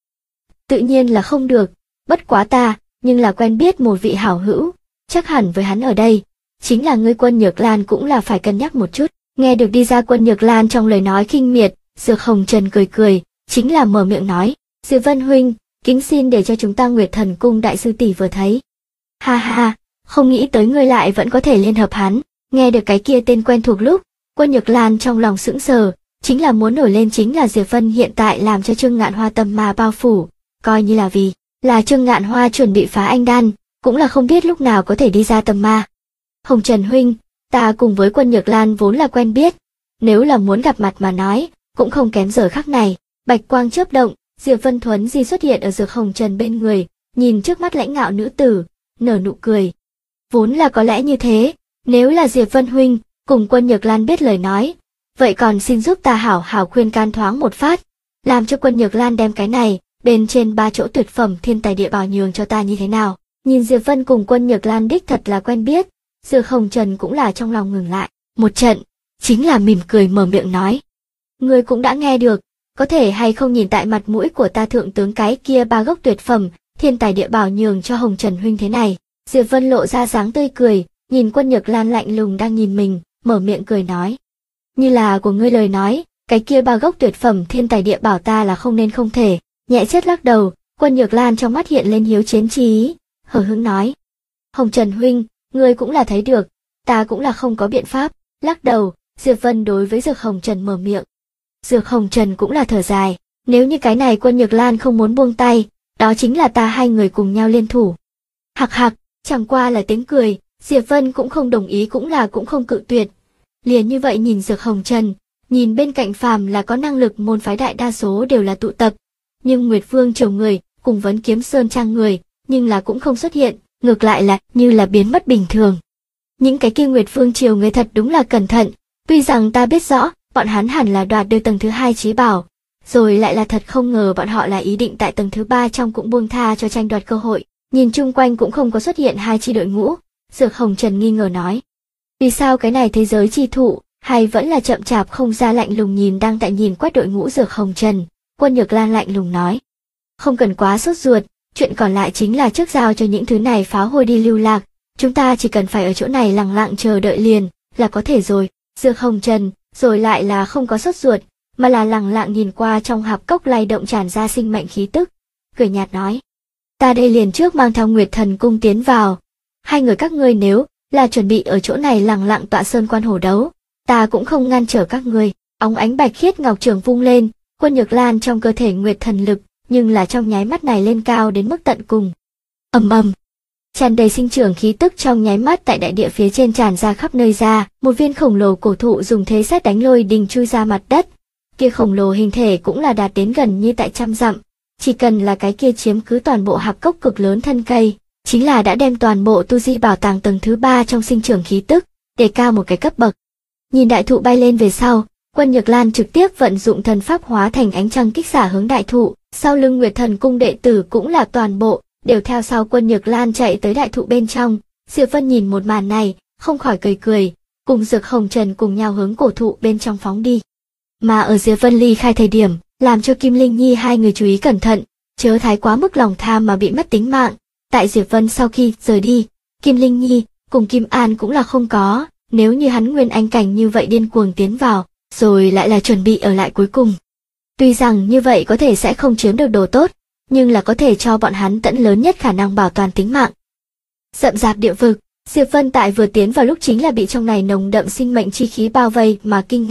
tự nhiên là không được, bất quá ta, nhưng là quen biết một vị hảo hữu, chắc hẳn với hắn ở đây, chính là ngươi Quân Nhược Lan cũng là phải cân nhắc một chút. Nghe được đi ra Quân Nhược Lan trong lời nói khinh miệt, Dược Hồng Trần cười cười, chính là mở miệng nói, Diệp Vân huynh, kính xin để cho chúng ta Nguyệt Thần Cung đại sư tỷ vừa thấy. Ha ha, không nghĩ tới ngươi lại vẫn có thể liên hợp hắn. Nghe được cái kia tên quen thuộc lúc, Quân Nhược Lan trong lòng sững sờ, chính là muốn nổi lên chính là Diệp Vân hiện tại làm cho Trương Ngạn Hoa tâm ma bao phủ, coi như là vì là Trương Ngạn Hoa chuẩn bị phá anh đan, cũng là không biết lúc nào có thể đi ra tâm ma. Hồng Trần huynh, ta cùng với Quân Nhược Lan vốn là quen biết, nếu là muốn gặp mặt mà nói, cũng không kém giờ khắc này. Bạch quang chớp động, Diệp Vân Thuấn Di xuất hiện ở Dược Hồng Trần bên người, nhìn trước mắt lãnh ngạo nữ tử, nở nụ cười. Vốn là có lẽ như thế, nếu là Diệp Vân huynh cùng Quân Nhược Lan biết lời nói, vậy còn xin giúp ta hảo hảo khuyên can thoáng một phát, làm cho Quân Nhược Lan đem cái này bên trên 3 chỗ tuyệt phẩm thiên tài địa bảo nhường cho ta như thế nào. Nhìn Diệp Vân cùng Quân Nhược Lan đích thật là quen biết, Dược Hồng Trần cũng là trong lòng ngừng lại một trận, chính là mỉm cười mở miệng nói, ngươi cũng đã nghe được, có thể hay không nhìn tại mặt mũi của ta thượng tướng cái kia 3 gốc tuyệt phẩm thiên tài địa bảo nhường cho Hồng Trần huynh thế này. Diệp Vân lộ ra dáng tươi cười, nhìn Quân Nhược Lan lạnh lùng đang nhìn mình, mở miệng cười nói, như là của ngươi lời nói, cái kia 3 gốc tuyệt phẩm thiên tài địa bảo ta là không nên không thể. Nhẹ chết lắc đầu, Quân Nhược Lan trong mắt hiện lên hiếu chiến chi ý, hờ hững nói, Hồng Trần huynh, ngươi cũng là thấy được, ta cũng là không có biện pháp. Lắc đầu, Diệp Vân đối với Dược Hồng Trần mở miệng. Dược Hồng Trần cũng là thở dài, nếu như cái này Quân Nhược Lan không muốn buông tay, đó chính là ta hai người cùng nhau liên thủ. Hạc hạc, chẳng qua là tiếng cười, Diệp Vân cũng không đồng ý cũng không cự tuyệt. Liền như vậy nhìn Dược Hồng Trần, nhìn bên cạnh phàm là có năng lực môn phái đại đa số đều là tụ tập, nhưng Nguyệt Vương triều người, cùng Vấn Kiếm Sơn trang người, nhưng là cũng không xuất hiện, ngược lại là như là biến mất bình thường. Những cái kia Nguyệt Vương triều người thật đúng là cẩn thận, tuy rằng ta biết rõ, bọn hắn hẳn là đoạt được tầng thứ 2 chí bảo, rồi lại là thật không ngờ bọn họ là ý định tại tầng thứ 3 trong cũng buông tha cho tranh đoạt cơ hội. Nhìn chung quanh cũng không có xuất hiện hai chi đội ngũ, Dược Hồng Trần nghi ngờ nói. Vì sao cái này thế giới chi thụ, hay vẫn là chậm chạp không ra, lạnh lùng nhìn đang tại nhìn quét đội ngũ Dược Hồng Trần, Quân Nhược Lan lạnh lùng nói. Không cần quá sốt ruột, chuyện còn lại chính là trước giao cho những thứ này pháo hôi đi lưu lạc, chúng ta chỉ cần phải ở chỗ này lặng lặng chờ đợi liền, là có thể rồi. Dược Hồng Trần, rồi lại là không có sốt ruột, mà là lặng lặng nhìn qua trong hạp cốc lay động tràn ra sinh mệnh khí tức, cười nhạt nói. Ta đây liền trước mang theo Nguyệt Thần Cung tiến vào, hai người các ngươi nếu là chuẩn bị ở chỗ này lặng lặng tọa sơn quan hổ đấu, ta cũng không ngăn trở các ngươi. Óng ánh bạch khiết ngọc trường vung lên, Quân Nhược Lan trong cơ thể Nguyệt Thần lực, nhưng là trong nháy mắt này lên cao đến mức tận cùng. Ầm ầm, tràn đầy sinh trưởng khí tức trong nháy mắt tại đại địa phía trên tràn ra khắp nơi ra, một viên khổng lồ cổ thụ dùng thế sét đánh lôi đình chui ra mặt đất. Kia khổng lồ hình thể cũng là đạt đến gần như tại trăm dặm, chỉ cần là cái kia chiếm cứ toàn bộ hạp cốc cực lớn thân cây, chính là đã đem toàn bộ tu di bảo tàng tầng thứ 3 trong sinh trưởng khí tức, đề cao một cái cấp bậc. Nhìn đại thụ bay lên về sau, Quân Nhược Lan trực tiếp vận dụng thần pháp hóa thành ánh trăng kích xả hướng đại thụ, sau lưng Nguyệt Thần Cung đệ tử cũng là toàn bộ đều theo sau Quân Nhược Lan chạy tới đại thụ bên trong. Diệp Vân nhìn một màn này, không khỏi cười cười, cùng Dược Hồng Trần cùng nhau hướng cổ thụ bên trong phóng đi. Mà ở Diệp Vân ly khai thời điểm, làm cho Kim Linh Nhi hai người chú ý cẩn thận, chớ thái quá mức lòng tham mà bị mất tính mạng. Tại Diệp Vân sau khi rời đi, Kim Linh Nhi cùng Kim An cũng là không có, nếu như hắn nguyên anh cảnh như vậy điên cuồng tiến vào, rồi lại là chuẩn bị ở lại cuối cùng. Tuy rằng như vậy có thể sẽ không chiếm được đồ tốt, nhưng là có thể cho bọn hắn tận lớn nhất khả năng bảo toàn tính mạng. Rậm rạp địa vực, Diệp Vân tại vừa tiến vào lúc chính là bị trong này nồng đậm sinh mệnh chi khí bao vây mà kinh ngạc,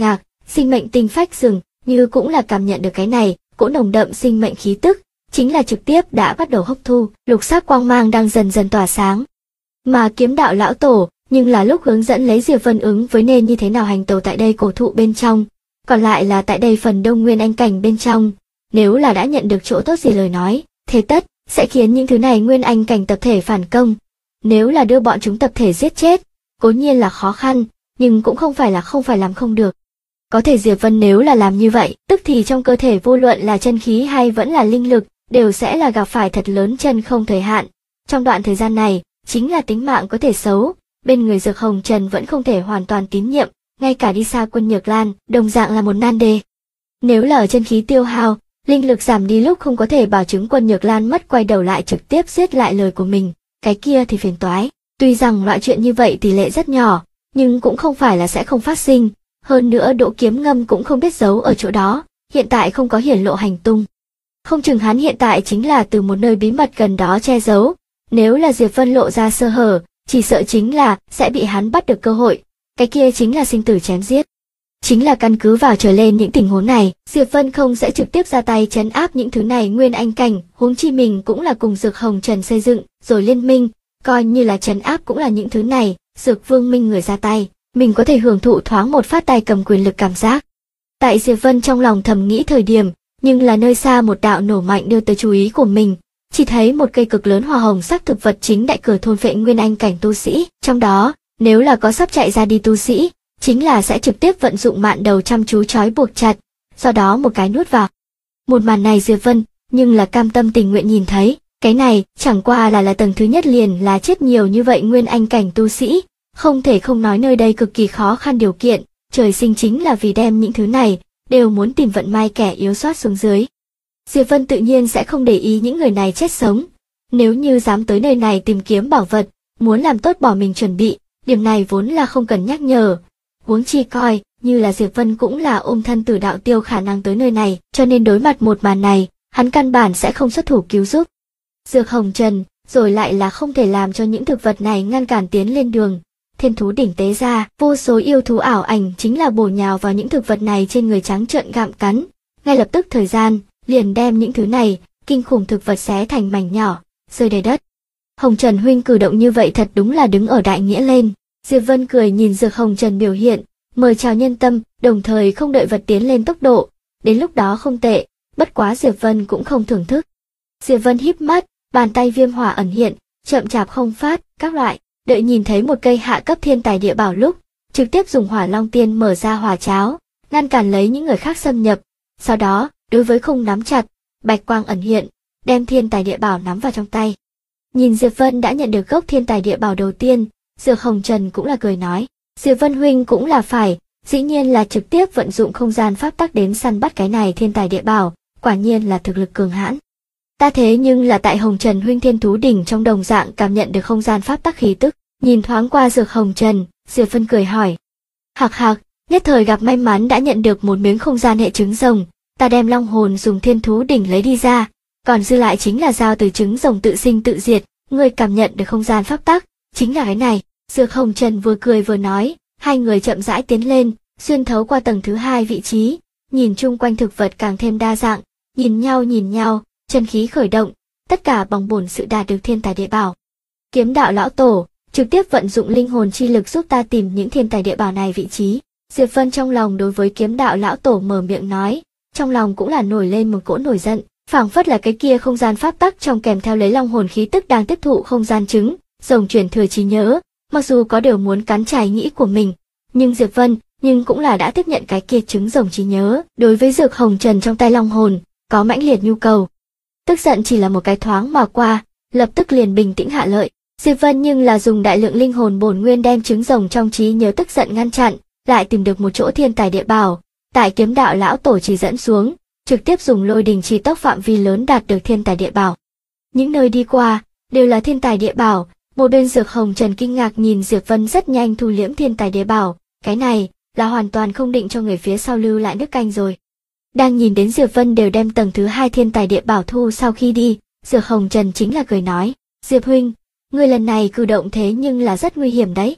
sinh mệnh tinh phách dường như cũng là cảm nhận được cái này, cỗ nồng đậm sinh mệnh khí tức, chính là trực tiếp đã bắt đầu hấp thu, lục sắc quang mang đang dần dần tỏa sáng. Mà kiếm đạo lão tổ, nhưng là lúc hướng dẫn lấy Diệp Vân ứng với nên như thế nào hành tẩu tại đây cổ thụ bên trong, còn lại là tại đây phần đông nguyên anh cảnh bên trong, nếu là đã nhận được chỗ tốt gì lời nói, thế tất sẽ khiến những thứ này nguyên anh cảnh tập thể phản công. Nếu là đưa bọn chúng tập thể giết chết, cố nhiên là khó khăn, nhưng cũng không phải làm không được. Có thể Diệp Vân nếu là làm như vậy, tức thì trong cơ thể vô luận là chân khí hay vẫn là linh lực, đều sẽ là gặp phải thật lớn chân không thời hạn. Trong đoạn thời gian này, chính là tính mạng có thể xấu, bên người Dược Hồng Trần vẫn không thể hoàn toàn tín nhiệm, ngay cả đi xa Quân Nhược Lan, đồng dạng là một nan đề. Nếu là ở chân khí tiêu hao, linh lực giảm đi lúc không có thể bảo chứng Quân Nhược Lan mất quay đầu lại trực tiếp giết lại lời của mình, cái kia thì phiền toái. Tuy rằng loại chuyện như vậy tỷ lệ rất nhỏ, nhưng cũng không phải là sẽ không phát sinh. Hơn nữa Đỗ Kiếm Ngâm cũng không biết giấu ở chỗ đó, hiện tại không có hiển lộ hành tung. Không chừng hắn hiện tại chính là từ một nơi bí mật gần đó che giấu. Nếu là Diệp Vân lộ ra sơ hở, chỉ sợ chính là sẽ bị hắn bắt được cơ hội. Cái kia chính là sinh tử chém giết. Chính là căn cứ vào trở lên những tình huống này, Diệp Vân không sẽ trực tiếp ra tay trấn áp những thứ này nguyên anh cảnh, huống chi mình cũng là cùng Dược Hồng Trần xây dựng, rồi liên minh, coi như là trấn áp cũng là những thứ này, Dược Vương Minh người ra tay, mình có thể hưởng thụ thoáng một phát tay cầm quyền lực cảm giác. Tại Diệp Vân trong lòng thầm nghĩ thời điểm, nhưng là nơi xa một đạo nổ mạnh đưa tới chú ý của mình, chỉ thấy một cây cực lớn hoa hồng sắc thực vật chính đại cửa thôn phệ nguyên anh cảnh tu sĩ, trong đó, nếu là có sắp chạy ra đi tu sĩ, chính là sẽ trực tiếp vận dụng mạn đầu chăm chú trói buộc chặt, sau đó một cái nuốt vào. Một màn này Diệp Vân, nhưng là cam tâm tình nguyện nhìn thấy, cái này chẳng qua là tầng thứ nhất liền là chết nhiều như vậy nguyên anh cảnh tu sĩ, không thể không nói nơi đây cực kỳ khó khăn điều kiện, trời sinh chính là vì đem những thứ này, đều muốn tìm vận may kẻ yếu soát xuống dưới. Diệp Vân tự nhiên sẽ không để ý những người này chết sống, nếu như dám tới nơi này tìm kiếm bảo vật, muốn làm tốt bỏ mình chuẩn bị, điểm này vốn là không cần nhắc nhở. Huống chi coi, như là Diệp Vân cũng là ôm thân tử đạo tiêu khả năng tới nơi này, cho nên đối mặt một màn này, hắn căn bản sẽ không xuất thủ cứu giúp. Dược Hồng Trần, rồi lại là không thể làm cho những thực vật này ngăn cản tiến lên đường. Thiên thú đỉnh tế ra, vô số yêu thú ảo ảnh chính là bổ nhào vào những thực vật này trên người trắng trợn gặm cắn. Ngay lập tức thời gian, liền đem những thứ này, kinh khủng thực vật xé thành mảnh nhỏ, rơi đầy đất. Hồng Trần huynh cử động như vậy thật đúng là đứng ở đại nghĩa lên. Diệp Vân cười nhìn Dược Hồng Trần biểu hiện, mời chào nhân tâm, đồng thời không đợi vật tiến lên tốc độ. Đến lúc đó không tệ, bất quá Diệp Vân cũng không thưởng thức. Diệp Vân híp mắt, bàn tay viêm hỏa ẩn hiện, chậm chạp không phát, các loại, đợi nhìn thấy một cây hạ cấp thiên tài địa bảo lúc, trực tiếp dùng Hỏa Long Tiên mở ra hỏa cháo, ngăn cản lấy những người khác xâm nhập. Sau đó, đối với không nắm chặt, bạch quang ẩn hiện, đem thiên tài địa bảo nắm vào trong tay. Nhìn Diệp Vân đã nhận được gốc thiên tài địa bảo đầu tiên, Dược Hồng Trần cũng là cười nói, Diệp Vân huynh cũng là phải, dĩ nhiên là trực tiếp vận dụng không gian pháp tắc đến săn bắt cái này thiên tài địa bảo, quả nhiên là thực lực cường hãn. Ta thế nhưng là tại Hồng Trần huynh thiên thú đỉnh trong đồng dạng cảm nhận được không gian pháp tắc khí tức, nhìn thoáng qua Dược Hồng Trần, Diệp Vân cười hỏi. Hạc hạc, nhất thời gặp may mắn đã nhận được một miếng không gian hệ trứng rồng, ta đem long hồn dùng thiên thú đỉnh lấy đi ra, còn dư lại chính là giao từ trứng rồng tự sinh tự diệt, ngươi cảm nhận được không gian pháp tắc, chính là cái này. Dược Hồng Trần vừa cười vừa nói, hai người chậm rãi tiến lên, xuyên thấu qua tầng thứ hai vị trí, nhìn chung quanh thực vật càng thêm đa dạng, nhìn nhau, chân khí khởi động, tất cả bằng bổn sự đạt được thiên tài địa bảo. Kiếm đạo lão tổ, trực tiếp vận dụng linh hồn chi lực giúp ta tìm những thiên tài địa bảo này vị trí. Diệp Vân trong lòng đối với kiếm đạo lão tổ mở miệng nói, trong lòng cũng là nổi lên một cỗ nổi giận, phảng phất là cái kia không gian pháp tắc trong kèm theo lấy long hồn khí tức đang tiếp thụ không gian trứng, rồng chuyển thừa trí nhớ, mặc dù có điều muốn cắn trải nghĩ của mình, nhưng Diệp Vân cũng là đã tiếp nhận cái kia trứng rồng trí nhớ, đối với Dược Hồng Trần trong tay long hồn, có mãnh liệt nhu cầu. Tức giận chỉ là một cái thoáng mà qua, lập tức liền bình tĩnh hạ lợi. Diệp Vân nhưng là dùng đại lượng linh hồn bổn nguyên đem trứng rồng trong trí nhớ tức giận ngăn chặn, lại tìm được một chỗ thiên tài địa bảo, tại kiếm đạo lão tổ chỉ dẫn xuống, trực tiếp dùng lôi đình chi tốc phạm vi lớn đạt được thiên tài địa bảo. Những nơi đi qua đều là thiên tài địa bảo, một bên Dược Hồng Trần kinh ngạc nhìn Diệp Vân rất nhanh thu liễm thiên tài địa bảo, cái này là hoàn toàn không định cho người phía sau lưu lại nước canh rồi. Đang nhìn đến Diệp Vân đều đem tầng thứ hai thiên tài địa bảo thu sau khi đi, Dược Hồng Trần chính là cười nói, Diệp huynh, ngươi lần này cử động thế nhưng là rất nguy hiểm đấy.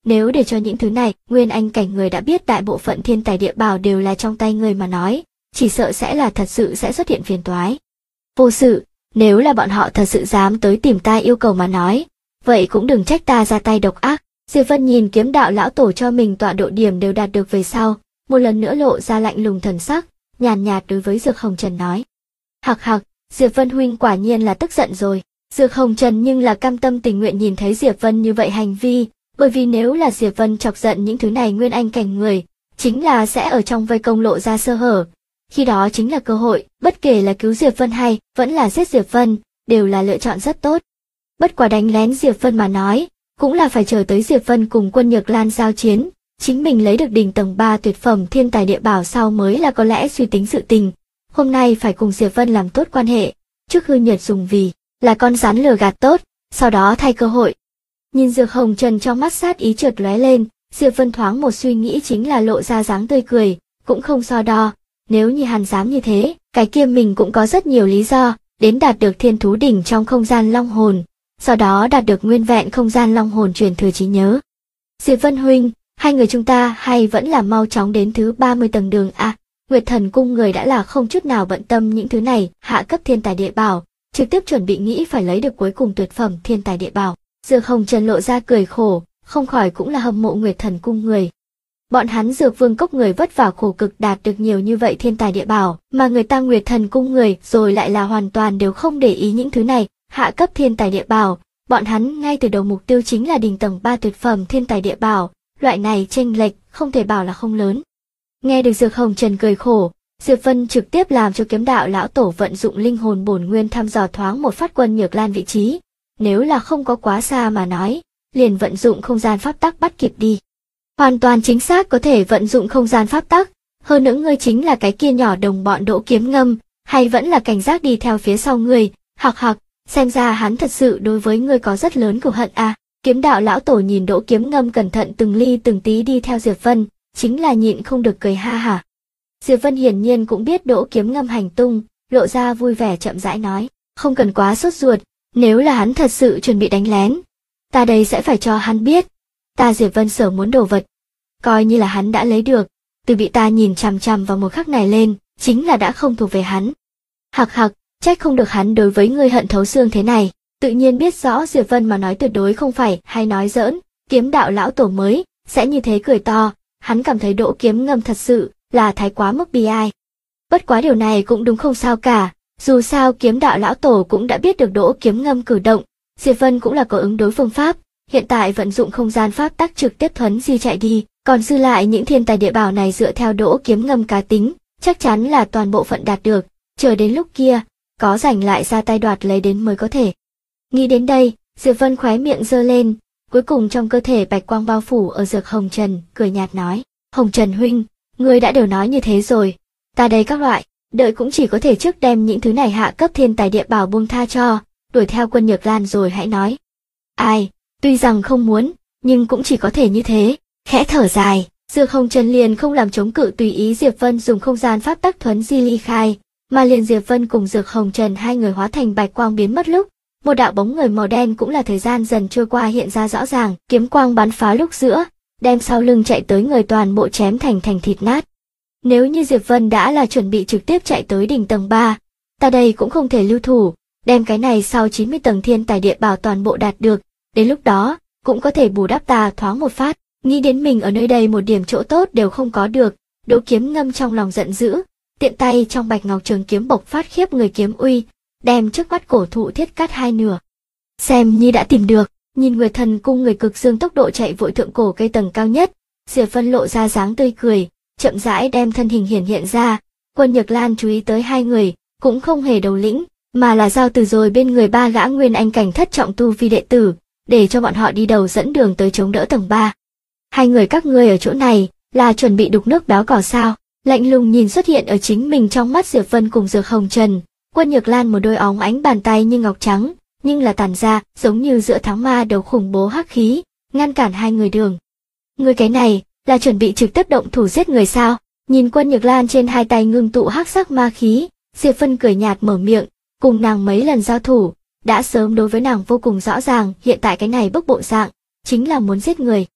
Nếu để cho những thứ này, nguyên anh cảnh người đã biết đại bộ phận thiên tài địa bảo đều là trong tay người mà nói, chỉ sợ sẽ là thật sự sẽ xuất hiện phiền toái. Vô sự, nếu là bọn họ thật sự dám tới tìm ta yêu cầu mà nói, vậy cũng đừng trách ta ra tay độc ác. Diệp Vân nhìn kiếm đạo lão tổ cho mình tọa độ điểm đều đạt được về sau, một lần nữa lộ ra lạnh lùng thần sắc, nhàn nhạt đối với Dược Hồng Trần nói. Hặc hặc, Diệp Vân huynh quả nhiên là tức giận rồi. Dược Hồng Trần nhưng là cam tâm tình nguyện nhìn thấy Diệp Vân như vậy hành vi, bởi vì nếu là Diệp Vân chọc giận những thứ này nguyên anh cảnh người, chính là sẽ ở trong vây công lộ ra sơ hở. Khi đó chính là cơ hội, bất kể là cứu Diệp Vân hay vẫn là giết Diệp Vân, đều là lựa chọn rất tốt. Bất quả đánh lén Diệp Vân mà nói, cũng là phải chờ tới Diệp Vân cùng Quân Nhược Lan giao chiến, chính mình lấy được đỉnh tầng 3 tuyệt phẩm thiên tài địa bảo sau mới là có lẽ suy tính sự tình. Hôm nay phải cùng Diệp Vân làm tốt quan hệ, trước hư nhật dùng vì là con rắn lừa gạt tốt, sau đó thay cơ hội. Nhìn Dược Hồng Trần trong mắt sát ý chợt lóe lên, Diệp Vân thoáng một suy nghĩ chính là lộ ra dáng tươi cười, cũng không so đo, nếu như hắn dám như thế, cái kia mình cũng có rất nhiều lý do, đến đạt được thiên thú đỉnh trong không gian long hồn, sau đó đạt được nguyên vẹn không gian long hồn truyền thừa trí nhớ. Diệp Vân huynh, hai người chúng ta hay vẫn là mau chóng đến thứ 30 tầng đường a. Nguyệt Thần cung người đã là không chút nào bận tâm những thứ này, hạ cấp thiên tài địa bảo, trực tiếp chuẩn bị nghĩ phải lấy được cuối cùng tuyệt phẩm thiên tài địa bảo. Dược Hồng Trần lộ ra cười khổ, không khỏi cũng là hâm mộ Nguyệt Thần cung người. Bọn hắn Dược Vương cốc người vất vả khổ cực đạt được nhiều như vậy thiên tài địa bảo, mà người ta Nguyệt Thần cung người rồi lại là hoàn toàn đều không để ý những thứ này, hạ cấp thiên tài địa bảo, bọn hắn ngay từ đầu mục tiêu chính là đỉnh tầng 3 tuyệt phẩm thiên tài địa bảo, loại này chênh lệch không thể bảo là không lớn. Nghe được Dược Hồng Trần cười khổ, Diệp Vân trực tiếp làm cho kiếm đạo lão tổ vận dụng linh hồn bổn nguyên thăm dò thoáng một phát Quân Nhược Lan vị trí, nếu là không có quá xa mà nói, liền vận dụng không gian pháp tắc bắt kịp đi. Hoàn toàn chính xác có thể vận dụng không gian pháp tắc, hơn nữa ngươi chính là cái kia nhỏ đồng bọn Đỗ Kiếm Ngâm, hay vẫn là cảnh giác đi theo phía sau ngươi, hặc hặc, xem ra hắn thật sự đối với ngươi có rất lớn cừu hận à. Kiếm đạo lão tổ nhìn Đỗ Kiếm Ngâm cẩn thận từng ly từng tí đi theo Diệp Vân, chính là nhịn không được cười ha hả. Diệp Vân hiển nhiên cũng biết Đỗ Kiếm Ngâm hành tung, lộ ra vui vẻ chậm rãi nói, không cần quá sốt ruột, nếu là hắn thật sự chuẩn bị đánh lén, ta đây sẽ phải cho hắn biết, ta Diệp Vân sở muốn đồ vật, coi như là hắn đã lấy được, từ bị ta nhìn chằm chằm vào một khắc này lên, chính là đã không thuộc về hắn. Hặc hặc, trách không được hắn đối với ngươi hận thấu xương thế này, tự nhiên biết rõ Diệp Vân mà nói tuyệt đối không phải hay nói giỡn, kiếm đạo lão tổ mới sẽ như thế cười to, hắn cảm thấy Đỗ Kiếm Ngâm thật sự là thái quá mức bi ai. Bất quá điều này cũng đúng không sao cả, dù sao kiếm đạo lão tổ cũng đã biết được Đỗ Kiếm Ngâm cử động, Diệp Vân cũng là có ứng đối phương pháp, hiện tại vận dụng không gian pháp tắc trực tiếp thuấn di chạy đi, còn dư lại những thiên tài địa bảo này dựa theo Đỗ Kiếm Ngâm cá tính, chắc chắn là toàn bộ phận đạt được, chờ đến lúc kia, có rảnh lại ra tay đoạt lấy đến mới có thể. Nghĩ đến đây, Diệp Vân khóe miệng giơ lên, cuối cùng trong cơ thể bạch quang bao phủ ở Dược Hồng Trần, cười nhạt nói, Hồng Trần huynh, ngươi đã đều nói như thế rồi, ta đây các loại, đợi cũng chỉ có thể trước đem những thứ này hạ cấp thiên tài địa bảo buông tha cho, đuổi theo Quân Nhược Lan rồi hãy nói. Ai, tuy rằng không muốn, nhưng cũng chỉ có thể như thế, khẽ thở dài, Dược Hồng Trần liền không làm chống cự tùy ý Diệp Vân dùng không gian pháp tắc thuấn di ly khai, mà liền Diệp Vân cùng Dược Hồng Trần hai người hóa thành bạch quang biến mất lúc, một đạo bóng người màu đen cũng là thời gian dần trôi qua hiện ra rõ ràng, kiếm quang bắn phá lúc giữa, đem sau lưng chạy tới người toàn bộ chém thành thịt nát. Nếu như Diệp Vân đã là chuẩn bị trực tiếp chạy tới đỉnh tầng 3, ta đây cũng không thể lưu thủ, đem cái này sau 90 tầng thiên tài địa bảo toàn bộ đạt được, đến lúc đó, cũng có thể bù đắp ta thoáng một phát, nghĩ đến mình ở nơi đây một điểm chỗ tốt đều không có được, Đỗ Kiếm Ngâm trong lòng giận dữ, tiện tay trong bạch ngọc trường kiếm bộc phát khiếp người kiếm uy, đem trước mắt cổ thụ thiết cắt hai nửa. Xem như đã tìm được, nhìn Nguyệt Thần cung người cực dương tốc độ chạy vội thượng cổ cây tầng cao nhất, Diệp Vân lộ ra dáng tươi cười, chậm rãi đem thân hình hiện ra, Quân Nhược Lan chú ý tới hai người, cũng không hề đầu lĩnh, mà là giao từ rồi bên người ba gã nguyên anh cảnh thất trọng tu vi đệ tử, để cho bọn họ đi đầu dẫn đường tới chống đỡ tầng 3. Hai người các ngươi ở chỗ này, là chuẩn bị đục nước béo cò sao? Lạnh lùng nhìn xuất hiện ở chính mình trong mắt Diệp Vân cùng Dược Hồng Trần, Quân Nhược Lan một đôi óng ánh bàn tay như ngọc trắng, nhưng là tản ra giống như giữa tháng ma đầu khủng bố hắc khí, ngăn cản hai người đường. Người cái này, là chuẩn bị trực tiếp động thủ giết người sao? Nhìn Quân Nhược Lan trên hai tay ngưng tụ hắc sắc ma khí, Diệp Vân cười nhạt mở miệng, cùng nàng mấy lần giao thủ, đã sớm đối với nàng vô cùng rõ ràng, hiện tại cái này bức bộ dạng, chính là muốn giết người.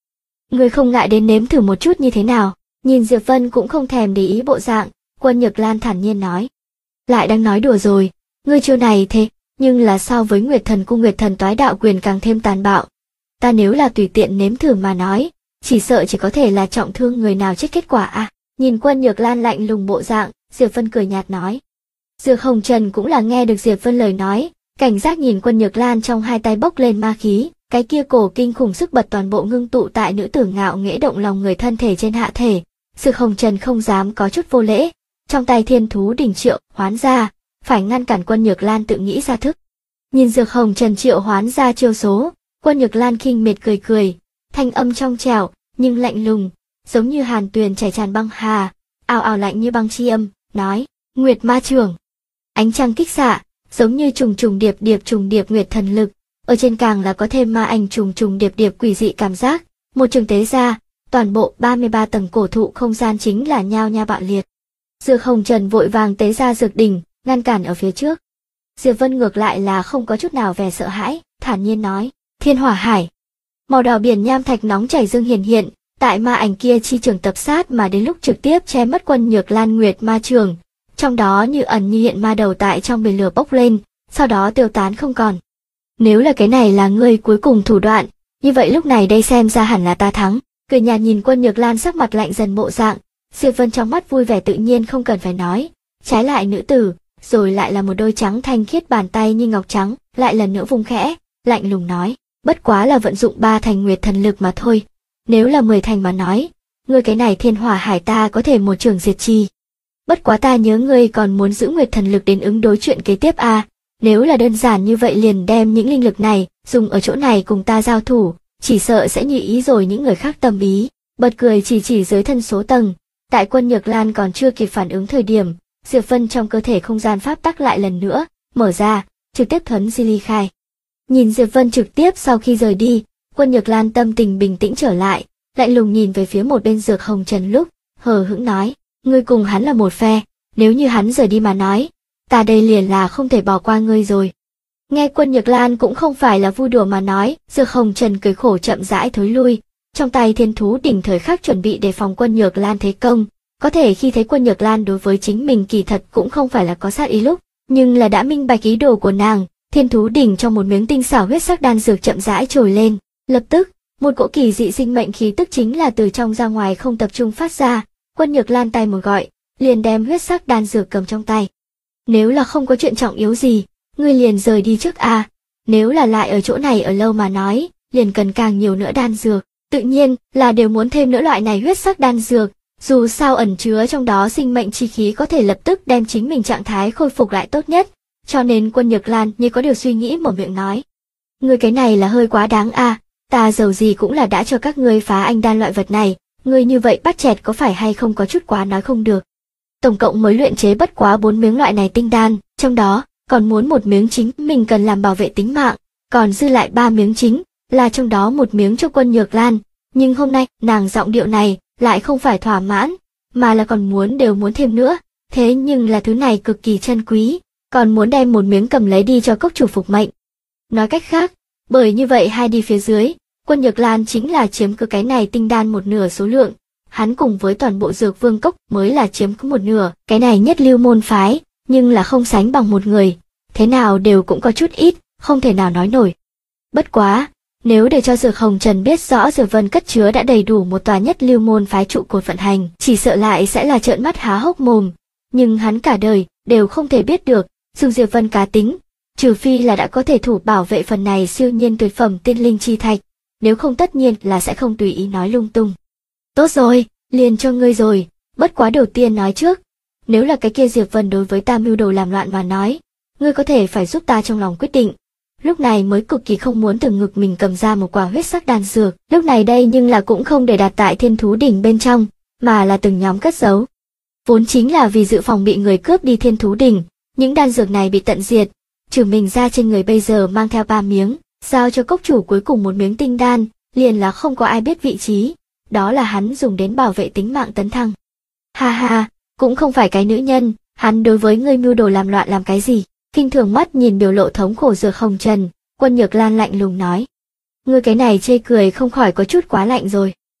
Ngươi không ngại đến nếm thử một chút như thế nào? Nhìn Diệp Vân cũng không thèm để ý bộ dạng, Quân Nhược Lan thản nhiên nói. Lại đang nói đùa rồi, ngươi chiêu này thế, nhưng là so với Nguyệt Thần Cung Nguyệt Thần Toái Đạo Quyền càng thêm tàn bạo. Ta nếu là tùy tiện nếm thử mà nói, chỉ sợ chỉ có thể là trọng thương người nào chết kết quả à. Nhìn Quân Nhược Lan lạnh lùng bộ dạng, Diệp Vân cười nhạt nói. Dược Hồng Trần cũng là nghe được Diệp Vân lời nói, cảnh giác nhìn Quân Nhược Lan trong hai tay bốc lên ma khí, cái kia cổ kinh khủng sức bật toàn bộ ngưng tụ tại nữ tử ngạo nghễ động lòng người thân thể trên hạ thể. Dược Hồng Trần không dám có chút vô lễ, trong tay thiên thú đỉnh triệu hoán ra, phải ngăn cản Quân Nhược Lan tự nghĩ ra thức. Nhìn Dược Hồng Trần triệu hoán ra chiêu số, Quân Nhược Lan khinh miệt cười cười, thanh âm trong trẻo nhưng lạnh lùng, giống như hàn tuyền chảy tràn băng hà, ào ào lạnh như băng chi âm, nói: Nguyệt Ma Trường. Ánh trăng kích xạ, giống như trùng điệp nguyệt thần lực, ở trên càng là có thêm ma ảnh trùng điệp quỷ dị cảm giác, một trường tế ra, toàn bộ 33 tầng cổ thụ không gian chính là nhao nhao bạo liệt. Dược Hồng Trần vội vàng tế ra dược đỉnh, ngăn cản ở phía trước. Diệp Vân ngược lại là không có chút nào vẻ sợ hãi, thản nhiên nói: Thiên Hỏa Hải. Màu đỏ biển nham thạch nóng chảy dương hiện, tại ma ảnh kia chi trường tập sát mà đến lúc trực tiếp che mất Quân Nhược Lan Nguyệt Ma Trường, trong đó như ẩn như hiện ma đầu tại trong biển lửa bốc lên, sau đó tiêu tán không còn. Nếu là cái này là ngươi cuối cùng thủ đoạn, như vậy lúc này đây xem ra hẳn là ta thắng. Cười nhạt nhìn Quân Nhược Lan sắc mặt lạnh dần bộ dạng, Diệp Vân trong mắt vui vẻ tự nhiên không cần phải nói, trái lại nữ tử, rồi lại là một đôi trắng thanh khiết bàn tay như ngọc trắng, lại lần nữa vung khẽ, lạnh lùng nói: Bất quá là vận dụng 3 thành nguyệt thần lực mà thôi, nếu là 10 thành mà nói, ngươi cái này Thiên Hỏa Hải ta có thể một trường diệt chi. Bất quá ta nhớ ngươi còn muốn giữ nguyệt thần lực đến ứng đối chuyện kế tiếp à, nếu là đơn giản như vậy liền đem những linh lực này dùng ở chỗ này cùng ta giao thủ, chỉ sợ sẽ như ý rồi những người khác tâm ý. Bật cười chỉ dưới thân số tầng, tại Quân Nhược Lan còn chưa kịp phản ứng thời điểm, Diệp Vân trong cơ thể không gian pháp tắc lại lần nữa mở ra, trực tiếp thuấn di ly khai. Nhìn Diệp Vân trực tiếp sau khi rời đi, Quân Nhược Lan tâm tình bình tĩnh trở lại, lạnh lùng nhìn về phía một bên Dược Hồng Trần lúc, hờ hững nói: Ngươi cùng hắn là một phe, nếu như hắn rời đi mà nói, ta đây liền là không thể bỏ qua ngươi rồi. Nghe Quân Nhược Lan cũng không phải là vui đùa mà nói, Dược Hồng Trần cười khổ chậm rãi thối lui, trong tay thiên thú đỉnh thời khắc chuẩn bị đề phòng Quân Nhược Lan thế công. Có thể khi thấy Quân Nhược Lan đối với chính mình kỳ thật cũng không phải là có sát ý lúc, nhưng là đã minh bạch ý đồ của nàng, thiên thú đỉnh trong một miếng tinh xảo huyết sắc đan dược chậm rãi trồi lên, lập tức, một cỗ kỳ dị sinh mệnh khí tức chính là từ trong ra ngoài không tập trung phát ra. Quân Nhược Lan tay một gọi, liền đem huyết sắc đan dược cầm trong tay. Nếu là không có chuyện trọng yếu gì, ngươi liền rời đi trước à, nếu là lại ở chỗ này ở lâu mà nói, liền cần càng nhiều nữa đan dược, tự nhiên là đều muốn thêm nữa loại này huyết sắc đan dược, dù sao ẩn chứa trong đó sinh mệnh chi khí có thể lập tức đem chính mình trạng thái khôi phục lại tốt nhất, cho nên Quân Nhược Lan như có điều suy nghĩ mở miệng nói. Ngươi cái này là hơi quá đáng à, ta dầu gì cũng là đã cho các ngươi phá anh đan loại vật này. Ngươi như vậy bắt chẹt có phải hay không có chút quá nói không được. Tổng cộng mới luyện chế bất quá 4 miếng loại này tinh đan, trong đó còn muốn một miếng chính mình cần làm bảo vệ tính mạng, còn dư lại 3 miếng chính, là trong đó một miếng cho Quân Nhược Lan, nhưng hôm nay nàng giọng điệu này lại không phải thỏa mãn, mà là còn đều muốn thêm nữa, thế nhưng là thứ này cực kỳ chân quý, còn muốn đem một miếng cầm lấy đi cho cốc chủ phục mệnh. Nói cách khác, bởi như vậy hai đi phía dưới, Quân Nhược Lan chính là chiếm cứ cái này tinh đan một nửa số lượng, hắn cùng với toàn bộ dược vương cốc mới là chiếm cứ một nửa, cái này nhất lưu môn phái, nhưng là không sánh bằng một người, thế nào đều cũng có chút ít, không thể nào nói nổi. Bất quá, nếu để cho Dược Hồng Trần biết rõ Dược Vân cất chứa đã đầy đủ một tòa nhất lưu môn phái trụ cột vận hành, chỉ sợ lại sẽ là trợn mắt há hốc mồm, nhưng hắn cả đời đều không thể biết được, dùng Diệp Vân cá tính, trừ phi là đã có thể thủ bảo vệ phần này siêu nhiên tuyệt phẩm tiên linh chi thạch, nếu không tất nhiên là sẽ không tùy ý nói lung tung. Tốt rồi, liền cho ngươi rồi, bất quá đầu tiên nói trước, nếu là cái kia Diệp Vân đối với ta mưu đồ làm loạn mà nói, ngươi có thể phải giúp ta trong lòng quyết định. Lúc này mới cực kỳ không muốn từ ngực mình cầm ra một quả huyết sắc đan dược, lúc này đây nhưng là cũng không để đặt tại thiên thú đỉnh bên trong, mà là từng nhóm cất giấu. Vốn chính là vì dự phòng bị người cướp đi thiên thú đỉnh, những đan dược này bị tận diệt, trừ mình ra trên người bây giờ mang theo 3 miếng, giao cho cốc chủ cuối cùng một miếng tinh đan, liền là không có ai biết vị trí, đó là hắn dùng đến bảo vệ tính mạng tấn thăng. Ha ha, cũng không phải cái nữ nhân, hắn đối với ngươi mưu đồ làm loạn làm cái gì? Kinh thường mắt nhìn biểu lộ thống khổ Dược Hồng Trần, Quân Nhược Lan lạnh lùng nói. Ngươi cái này chê cười không khỏi có chút quá lạnh rồi,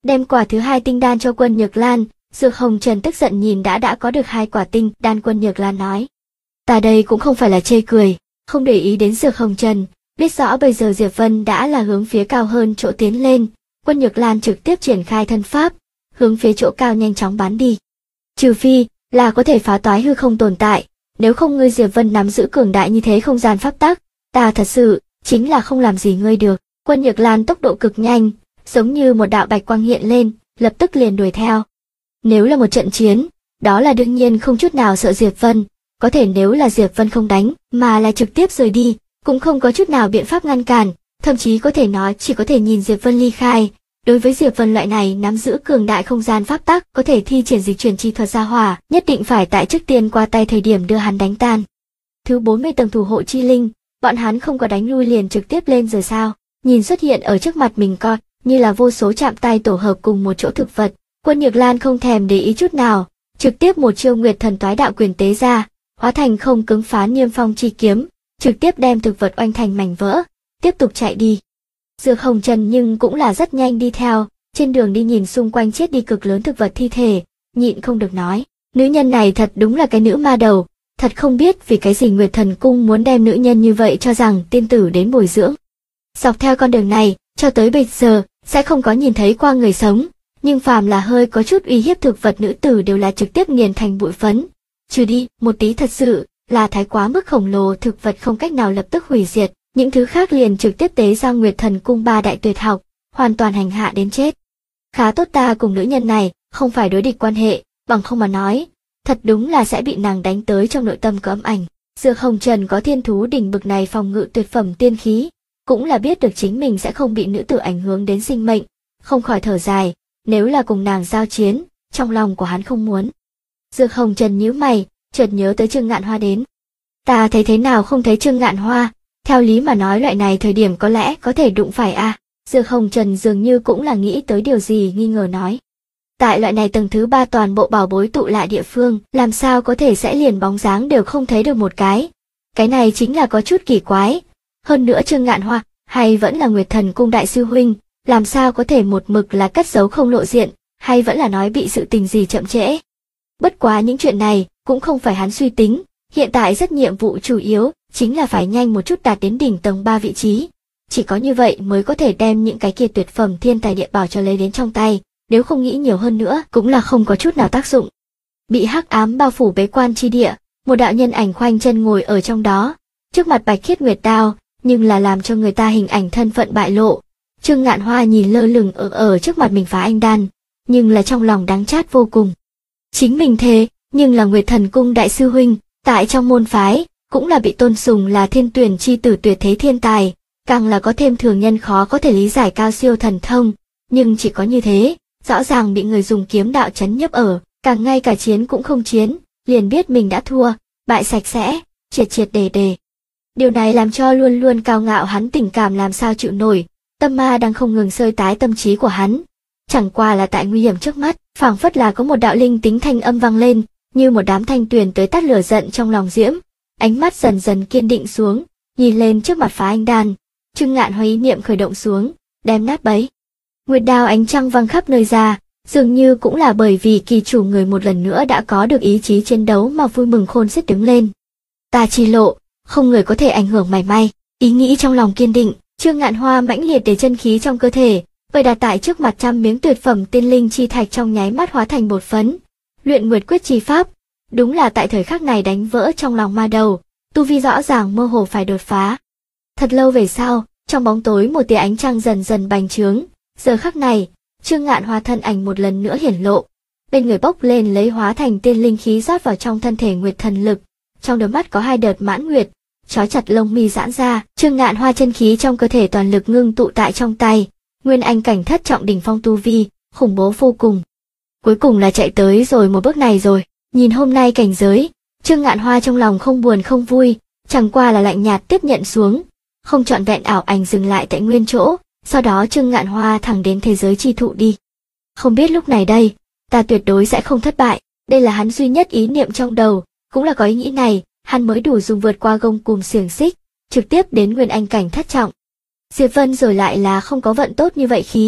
Đem quả thứ 2 tinh đan cho Quân Nhược Lan, Dược Hồng Trần tức giận nhìn đã có được 2 quả tinh đan. Quân Nhược Lan nói. Ta đây cũng không phải là chê cười, không để ý đến Dược Hồng Trần, biết rõ bây giờ Diệp Vân đã là hướng phía cao hơn chỗ tiến lên. Quân Nhược Lan trực tiếp triển khai thân pháp, hướng phía chỗ cao nhanh chóng bắn đi. Trừ phi là có thể phá toái hư không tồn tại, nếu không ngươi Diệp Vân nắm giữ cường đại như thế không gian pháp tắc, ta thật sự chính là không làm gì ngươi được. Quân Nhược Lan tốc độ cực nhanh, giống như một đạo bạch quang hiện lên, lập tức liền đuổi theo. Nếu là một trận chiến, đó là đương nhiên không chút nào sợ Diệp Vân, có thể nếu là Diệp Vân không đánh, mà là trực tiếp rời đi, cũng không có chút nào biện pháp ngăn cản, thậm chí có thể nói chỉ có thể nhìn Diệp Vân ly khai. Đối với Diệp Vân loại này nắm giữ cường đại không gian pháp tắc, có thể thi triển dịch chuyển chi thuật gia hỏa, nhất định phải tại trước tiên qua tay thời điểm đưa hắn đánh tan. Thứ 40 tầng thủ hộ chi linh, bọn hắn không có đánh lui liền trực tiếp lên rồi sao? Nhìn xuất hiện ở trước mặt mình coi, như là vô số chạm tay tổ hợp cùng một chỗ thực vật, Quân Nhược Lan không thèm để ý chút nào, trực tiếp một chiêu Nguyệt Thần Toái Đạo Quyền tế ra, hóa thành không cứng phán Niêm Phong chi kiếm, trực tiếp đem thực vật oanh thành mảnh vỡ, tiếp tục chạy đi. Dược Hồng Trần nhưng cũng là rất nhanh đi theo, trên đường đi nhìn xung quanh chết đi cực lớn thực vật thi thể, nhịn không được nói, nữ nhân này thật đúng là cái nữ ma đầu, thật không biết vì cái gì Nguyệt Thần Cung muốn đem nữ nhân như vậy cho rằng tiên tử đến bồi dưỡng. Dọc theo con đường này, cho tới bây giờ, sẽ không có nhìn thấy qua người sống, nhưng phàm là hơi có chút uy hiếp thực vật nữ tử đều là trực tiếp nghiền thành bụi phấn. Trừ đi, một tí thật sự là thái quá mức khổng lồ thực vật không cách nào lập tức hủy diệt, những thứ khác liền trực tiếp tế ra Nguyệt Thần Cung 3 đại tuyệt học, hoàn toàn hành hạ đến chết. Khá tốt ta cùng nữ nhân này, không phải đối địch quan hệ, bằng không mà nói, thật đúng là sẽ bị nàng đánh tới trong nội tâm có âm ảnh. Dược Hồng Trần có thiên thú đỉnh bực này phòng ngự tuyệt phẩm tiên khí, cũng là biết được chính mình sẽ không bị nữ tử ảnh hưởng đến sinh mệnh, không khỏi thở dài, nếu là cùng nàng giao chiến, trong lòng của hắn không muốn. Dược Hồng Trần nhíu mày, chợt nhớ tới Trương Ngạn Hoa đến. Ta thấy thế nào không thấy Trương Ngạn Hoa, theo lý mà nói loại này thời điểm có lẽ có thể đụng phải a. Dược Hồng Trần dường như cũng là nghĩ tới điều gì nghi ngờ nói. Tại loại này tầng thứ 3 toàn bộ bảo bối tụ lại địa phương, làm sao có thể sẽ liền bóng dáng đều không thấy được một cái. Cái này chính là có chút kỳ quái. Hơn nữa Trương Ngạn Hoa, hay vẫn là Nguyệt Thần Cung đại sư huynh, làm sao có thể một mực là cất giấu không lộ diện, hay vẫn là nói bị sự tình gì chậm trễ. Bất quá những chuyện này, cũng không phải hắn suy tính, hiện tại rất nhiệm vụ chủ yếu, chính là phải nhanh một chút đạt đến đỉnh tầng 3 vị trí. Chỉ có như vậy mới có thể đem những cái kia tuyệt phẩm thiên tài địa bảo cho lấy đến trong tay, nếu không nghĩ nhiều hơn nữa cũng là không có chút nào tác dụng. Bị hắc ám bao phủ bế quan chi địa, một đạo nhân ảnh khoanh chân ngồi ở trong đó, trước mặt bạch khiết nguyệt đao, nhưng là làm cho người ta hình ảnh thân phận bại lộ. Trương Ngạn Hoa nhìn lơ lửng ở trước mặt mình phá anh đan, nhưng là trong lòng đắng chát vô cùng. Chính mình thế, nhưng là Nguyệt Thần Cung đại sư huynh, tại trong môn phái, cũng là bị tôn sùng là thiên tuyển chi tử tuyệt thế thiên tài, càng là có thêm thường nhân khó có thể lý giải cao siêu thần thông, nhưng chỉ có như thế, rõ ràng bị người dùng kiếm đạo chấn nhấp ở, càng ngay cả chiến cũng không chiến, liền biết mình đã thua, bại sạch sẽ, triệt triệt để để. Điều này làm cho luôn luôn cao ngạo hắn tình cảm làm sao chịu nổi, tâm ma đang không ngừng sơi tái tâm trí của hắn. Chẳng qua là tại nguy hiểm trước mắt, phảng phất là có một đạo linh tính thanh âm vang lên, như một đám thanh tuyền tới tắt lửa giận trong lòng diễm, ánh mắt dần dần kiên định xuống, nhìn lên trước mặt phá anh đan. Trương Ngạn Hoa ý niệm khởi động xuống, đem nát bấy. Nguyệt đao ánh trăng văng khắp nơi ra, dường như cũng là bởi vì kỳ chủ người một lần nữa đã có được ý chí chiến đấu mà vui mừng khôn xiết đứng lên. Ta chi lộ, không người có thể ảnh hưởng mảy may, ý nghĩ trong lòng kiên định, Trương Ngạn Hoa mãnh liệt để chân khí trong cơ thể, vậy đặt tại trước mặt trăm miếng tuyệt phẩm tiên linh chi thạch trong nháy mắt hóa thành bột phấn. Luyện Nguyệt Quyết chi pháp, đúng là tại thời khắc này đánh vỡ trong lòng ma đầu, tu vi rõ ràng mơ hồ phải đột phá. Thật lâu về sau, trong bóng tối một tia ánh trăng dần dần bành trướng, giờ khắc này, Trương Ngạn Hoa thân ảnh một lần nữa hiển lộ, bên người bốc lên lấy hóa thành tiên linh khí rót vào trong thân thể Nguyệt Thần lực, trong đôi mắt có 2 đợt mãn nguyệt, trói chặt lông mi giãn ra, Trương Ngạn Hoa chân khí trong cơ thể toàn lực ngưng tụ tại trong tay, nguyên anh cảnh thất trọng đỉnh phong tu vi, khủng bố vô cùng. Cuối cùng là chạy tới rồi một bước này rồi, nhìn hôm nay cảnh giới, Trương Ngạn Hoa trong lòng không buồn không vui, chẳng qua là lạnh nhạt tiếp nhận xuống, không trọn vẹn ảo ảnh dừng lại tại nguyên chỗ, sau đó Trương Ngạn Hoa thẳng đến thế giới chi thụ đi. Không biết lúc này đây, ta tuyệt đối sẽ không thất bại, đây là hắn duy nhất ý niệm trong đầu, cũng là có ý nghĩ này, hắn mới đủ dùng vượt qua gông cùm xiềng xích, trực tiếp đến nguyên anh cảnh thất trọng. Diệp Vân rồi lại là không có vận tốt như vậy khí,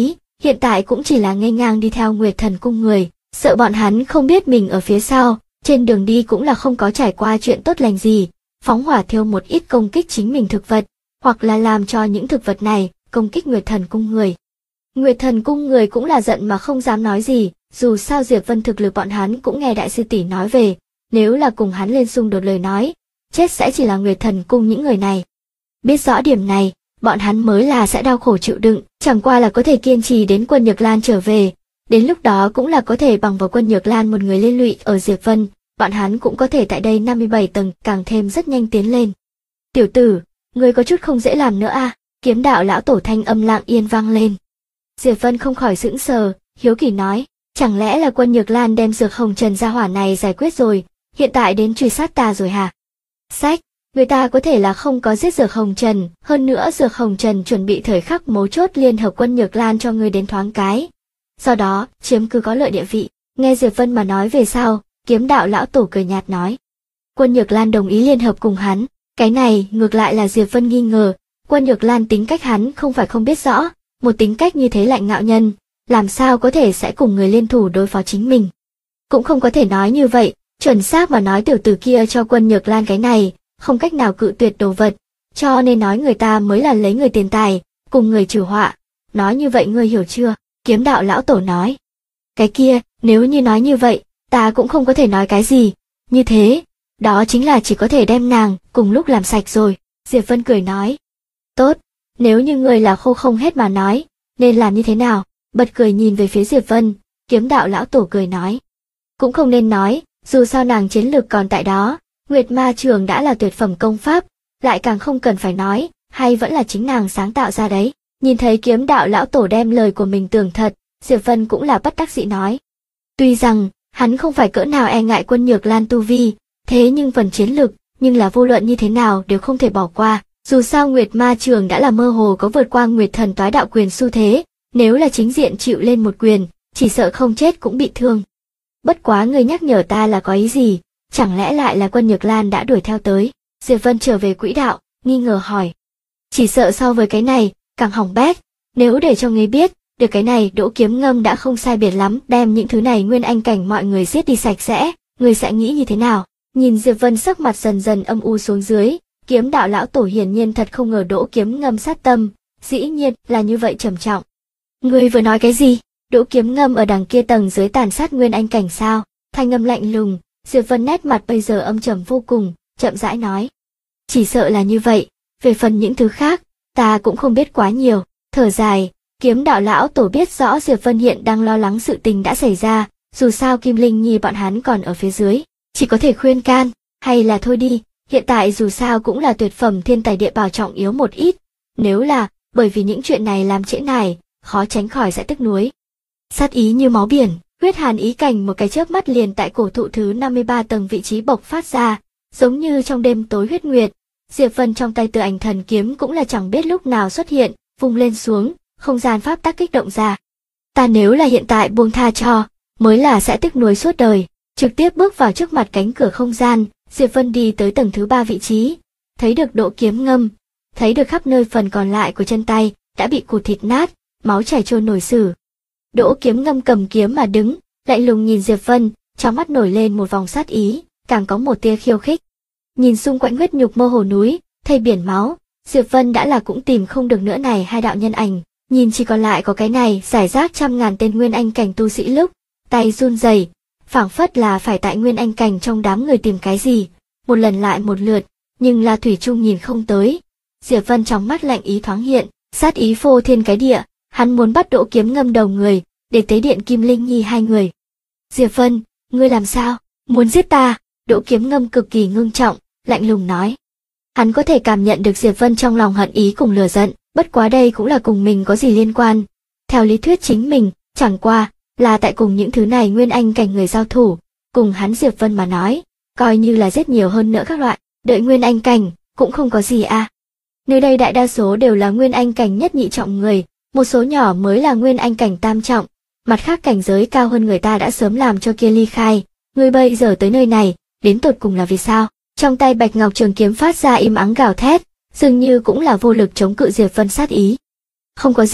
hiện tại cũng chỉ là nghênh ngang đi theo Nguyệt Thần Cung người, sợ bọn hắn không biết mình ở phía sau, trên đường đi cũng là không có trải qua chuyện tốt lành gì, phóng hỏa thiêu một ít công kích chính mình thực vật, hoặc là làm cho những thực vật này công kích Nguyệt Thần Cung người. Nguyệt Thần Cung người cũng là giận mà không dám nói gì, dù sao Diệp Vân thực lực bọn hắn cũng nghe đại sư tỷ nói về, nếu là cùng hắn lên xung đột lời nói, chết sẽ chỉ là Nguyệt Thần Cung những người này. Biết rõ điểm này, bọn hắn mới là sẽ đau khổ chịu đựng, chẳng qua là có thể kiên trì đến Quân Nhược Lan trở về, đến lúc đó cũng là có thể bằng vào Quân Nhược Lan một người liên lụy ở Diệp Vân, bọn hắn cũng có thể tại đây 57 tầng càng thêm rất nhanh tiến lên. Tiểu tử, ngươi có chút không dễ làm nữa à? Kiếm đạo lão tổ thanh âm lặng yên vang lên. Diệp Vân không khỏi sững sờ, hiếu kỳ nói, chẳng lẽ là Quân Nhược Lan đem Dược Hồng Trần gia hỏa này giải quyết rồi, hiện tại đến truy sát ta rồi hả? Sách, người ta có thể là không có giết Dược Hồng Trần, hơn nữa Dược Hồng Trần chuẩn bị thời khắc mấu chốt liên hợp Quân Nhược Lan cho ngươi đến thoáng cái. Sau đó, chiếm cứ có lợi địa vị. Nghe Diệp Vân mà nói về sau, kiếm đạo lão tổ cười nhạt nói. Quân Nhược Lan đồng ý liên hợp cùng hắn, cái này ngược lại là Diệp Vân nghi ngờ, Quân Nhược Lan tính cách hắn không phải không biết rõ, một tính cách như thế lạnh ngạo nhân, làm sao có thể sẽ cùng người liên thủ đối phó chính mình. Cũng không có thể nói như vậy, chuẩn xác mà nói tiểu tử kia cho Quân Nhược Lan cái này, không cách nào cự tuyệt đồ vật, cho nên nói người ta mới là lấy người tiền tài, cùng người trừ họa, nói như vậy ngươi hiểu chưa? Kiếm đạo lão tổ nói. Cái kia, nếu như nói như vậy, ta cũng không có thể nói cái gì, như thế, đó chính là chỉ có thể đem nàng cùng lúc làm sạch rồi, Diệp Vân cười nói. Tốt, nếu như người là khô không hết mà nói, nên làm như thế nào? Bật cười nhìn về phía Diệp Vân, kiếm đạo lão tổ cười nói. Cũng không nên nói, dù sao nàng chiến lược còn tại đó, Nguyệt Ma Trường đã là tuyệt phẩm công pháp, lại càng không cần phải nói, hay vẫn là chính nàng sáng tạo ra đấy. Nhìn thấy kiếm đạo lão tổ đem lời của mình tưởng thật, Diệp Vân cũng là bất đắc dĩ nói. Tuy rằng, hắn không phải cỡ nào e ngại Quân Nhược Lan tu vi, thế nhưng phần chiến lực, nhưng là vô luận như thế nào đều không thể bỏ qua. Dù sao Nguyệt Ma Trường đã là mơ hồ có vượt qua Nguyệt Thần Toái Đạo Quyền xu thế, nếu là chính diện chịu lên một quyền, chỉ sợ không chết cũng bị thương. Bất quá người nhắc nhở ta là có ý gì, chẳng lẽ lại là Quân Nhược Lan đã đuổi theo tới? Diệp Vân trở về quỹ đạo, nghi ngờ hỏi. Chỉ sợ so với cái này, càng hỏng bét, nếu để cho ngươi biết, được cái này Đỗ Kiếm Ngâm đã không sai biệt lắm, đem những thứ này nguyên anh cảnh mọi người giết đi sạch sẽ, ngươi sẽ nghĩ như thế nào? Nhìn Diệp Vân sắc mặt dần dần âm u xuống dưới, kiếm đạo lão tổ hiển nhiên thật không ngờ Đỗ Kiếm Ngâm sát tâm, dĩ nhiên là như vậy trầm trọng. Ngươi vừa nói cái gì? Đỗ Kiếm Ngâm ở đằng kia tầng dưới tàn sát nguyên anh cảnh sao? Thanh âm lạnh lùng, Diệp Vân nét mặt bây giờ âm trầm vô cùng, chậm rãi nói. Chỉ sợ là như vậy, về phần những thứ khác, ta cũng không biết quá nhiều. Thở dài, kiếm đạo lão tổ biết rõ Diệp Vân hiện đang lo lắng sự tình đã xảy ra, dù sao Kim Linh Nhi bọn hắn còn ở phía dưới, chỉ có thể khuyên can, hay là thôi đi, hiện tại dù sao cũng là tuyệt phẩm thiên tài địa bảo trọng yếu một ít, nếu là bởi vì những chuyện này làm trễ nải, khó tránh khỏi sẽ tức nuối. Sát ý như máu biển, huyết hàn ý cảnh một cái chớp mắt liền tại cổ thụ thứ 53 tầng vị trí bộc phát ra, giống như trong đêm tối huyết nguyệt. Diệp Vân trong tay Từ Ảnh Thần kiếm cũng là chẳng biết lúc nào xuất hiện, vung lên xuống, không gian pháp tắc kích động ra. Ta nếu là hiện tại buông tha cho, mới là sẽ tiếc nuối suốt đời. Trực tiếp bước vào trước mặt cánh cửa không gian, Diệp Vân đi tới tầng thứ 3 vị trí, thấy được Đỗ Kiếm Ngâm, thấy được khắp nơi phần còn lại của chân tay đã bị cụt thịt nát, máu chảy trôi nổi sử. Đỗ Kiếm Ngâm cầm kiếm mà đứng, lạnh lùng nhìn Diệp Vân, trong mắt nổi lên một vòng sát ý, càng có một tia khiêu khích. Nhìn xung quanh huyết nhục mơ hồ núi, thay biển máu, Diệp Vân đã là cũng tìm không được nữa này hai đạo nhân ảnh, nhìn chỉ còn lại có cái này giải rác trăm ngàn tên nguyên anh cảnh tu sĩ lúc, tay run rẩy, phảng phất là phải tại nguyên anh cảnh trong đám người tìm cái gì, một lần lại một lượt, nhưng là thủy chung nhìn không tới. Diệp Vân trong mắt lạnh ý thoáng hiện, sát ý phô thiên cái địa, hắn muốn bắt Đỗ Kiếm Ngâm đầu người, để tế điện Kim Linh Nhi hai người. Diệp Vân, ngươi làm sao? Muốn giết ta? Đỗ Kiếm Ngâm cực kỳ ngưng trọng, lạnh lùng nói. Hắn có thể cảm nhận được Diệp Vân trong lòng hận ý cùng lửa giận, bất quá đây cũng là cùng mình có gì liên quan. Theo lý thuyết chính mình, chẳng qua là tại cùng những thứ này nguyên anh cảnh người giao thủ, cùng hắn Diệp Vân mà nói, coi như là giết nhiều hơn nữa các loại, đợi nguyên anh cảnh, cũng không có gì à. Nơi đây đại đa số đều là nguyên anh cảnh nhất nhị trọng người, một số nhỏ mới là nguyên anh cảnh tam trọng, mặt khác cảnh giới cao hơn người ta đã sớm làm cho kia ly khai, ngươi bây giờ tới nơi này, đến tột cùng là vì sao? Trong tay Bạch Ngọc Trường kiếm phát ra im ắng gào thét, dường như cũng là vô lực chống cự Diệp Vân sát ý. Không có gì,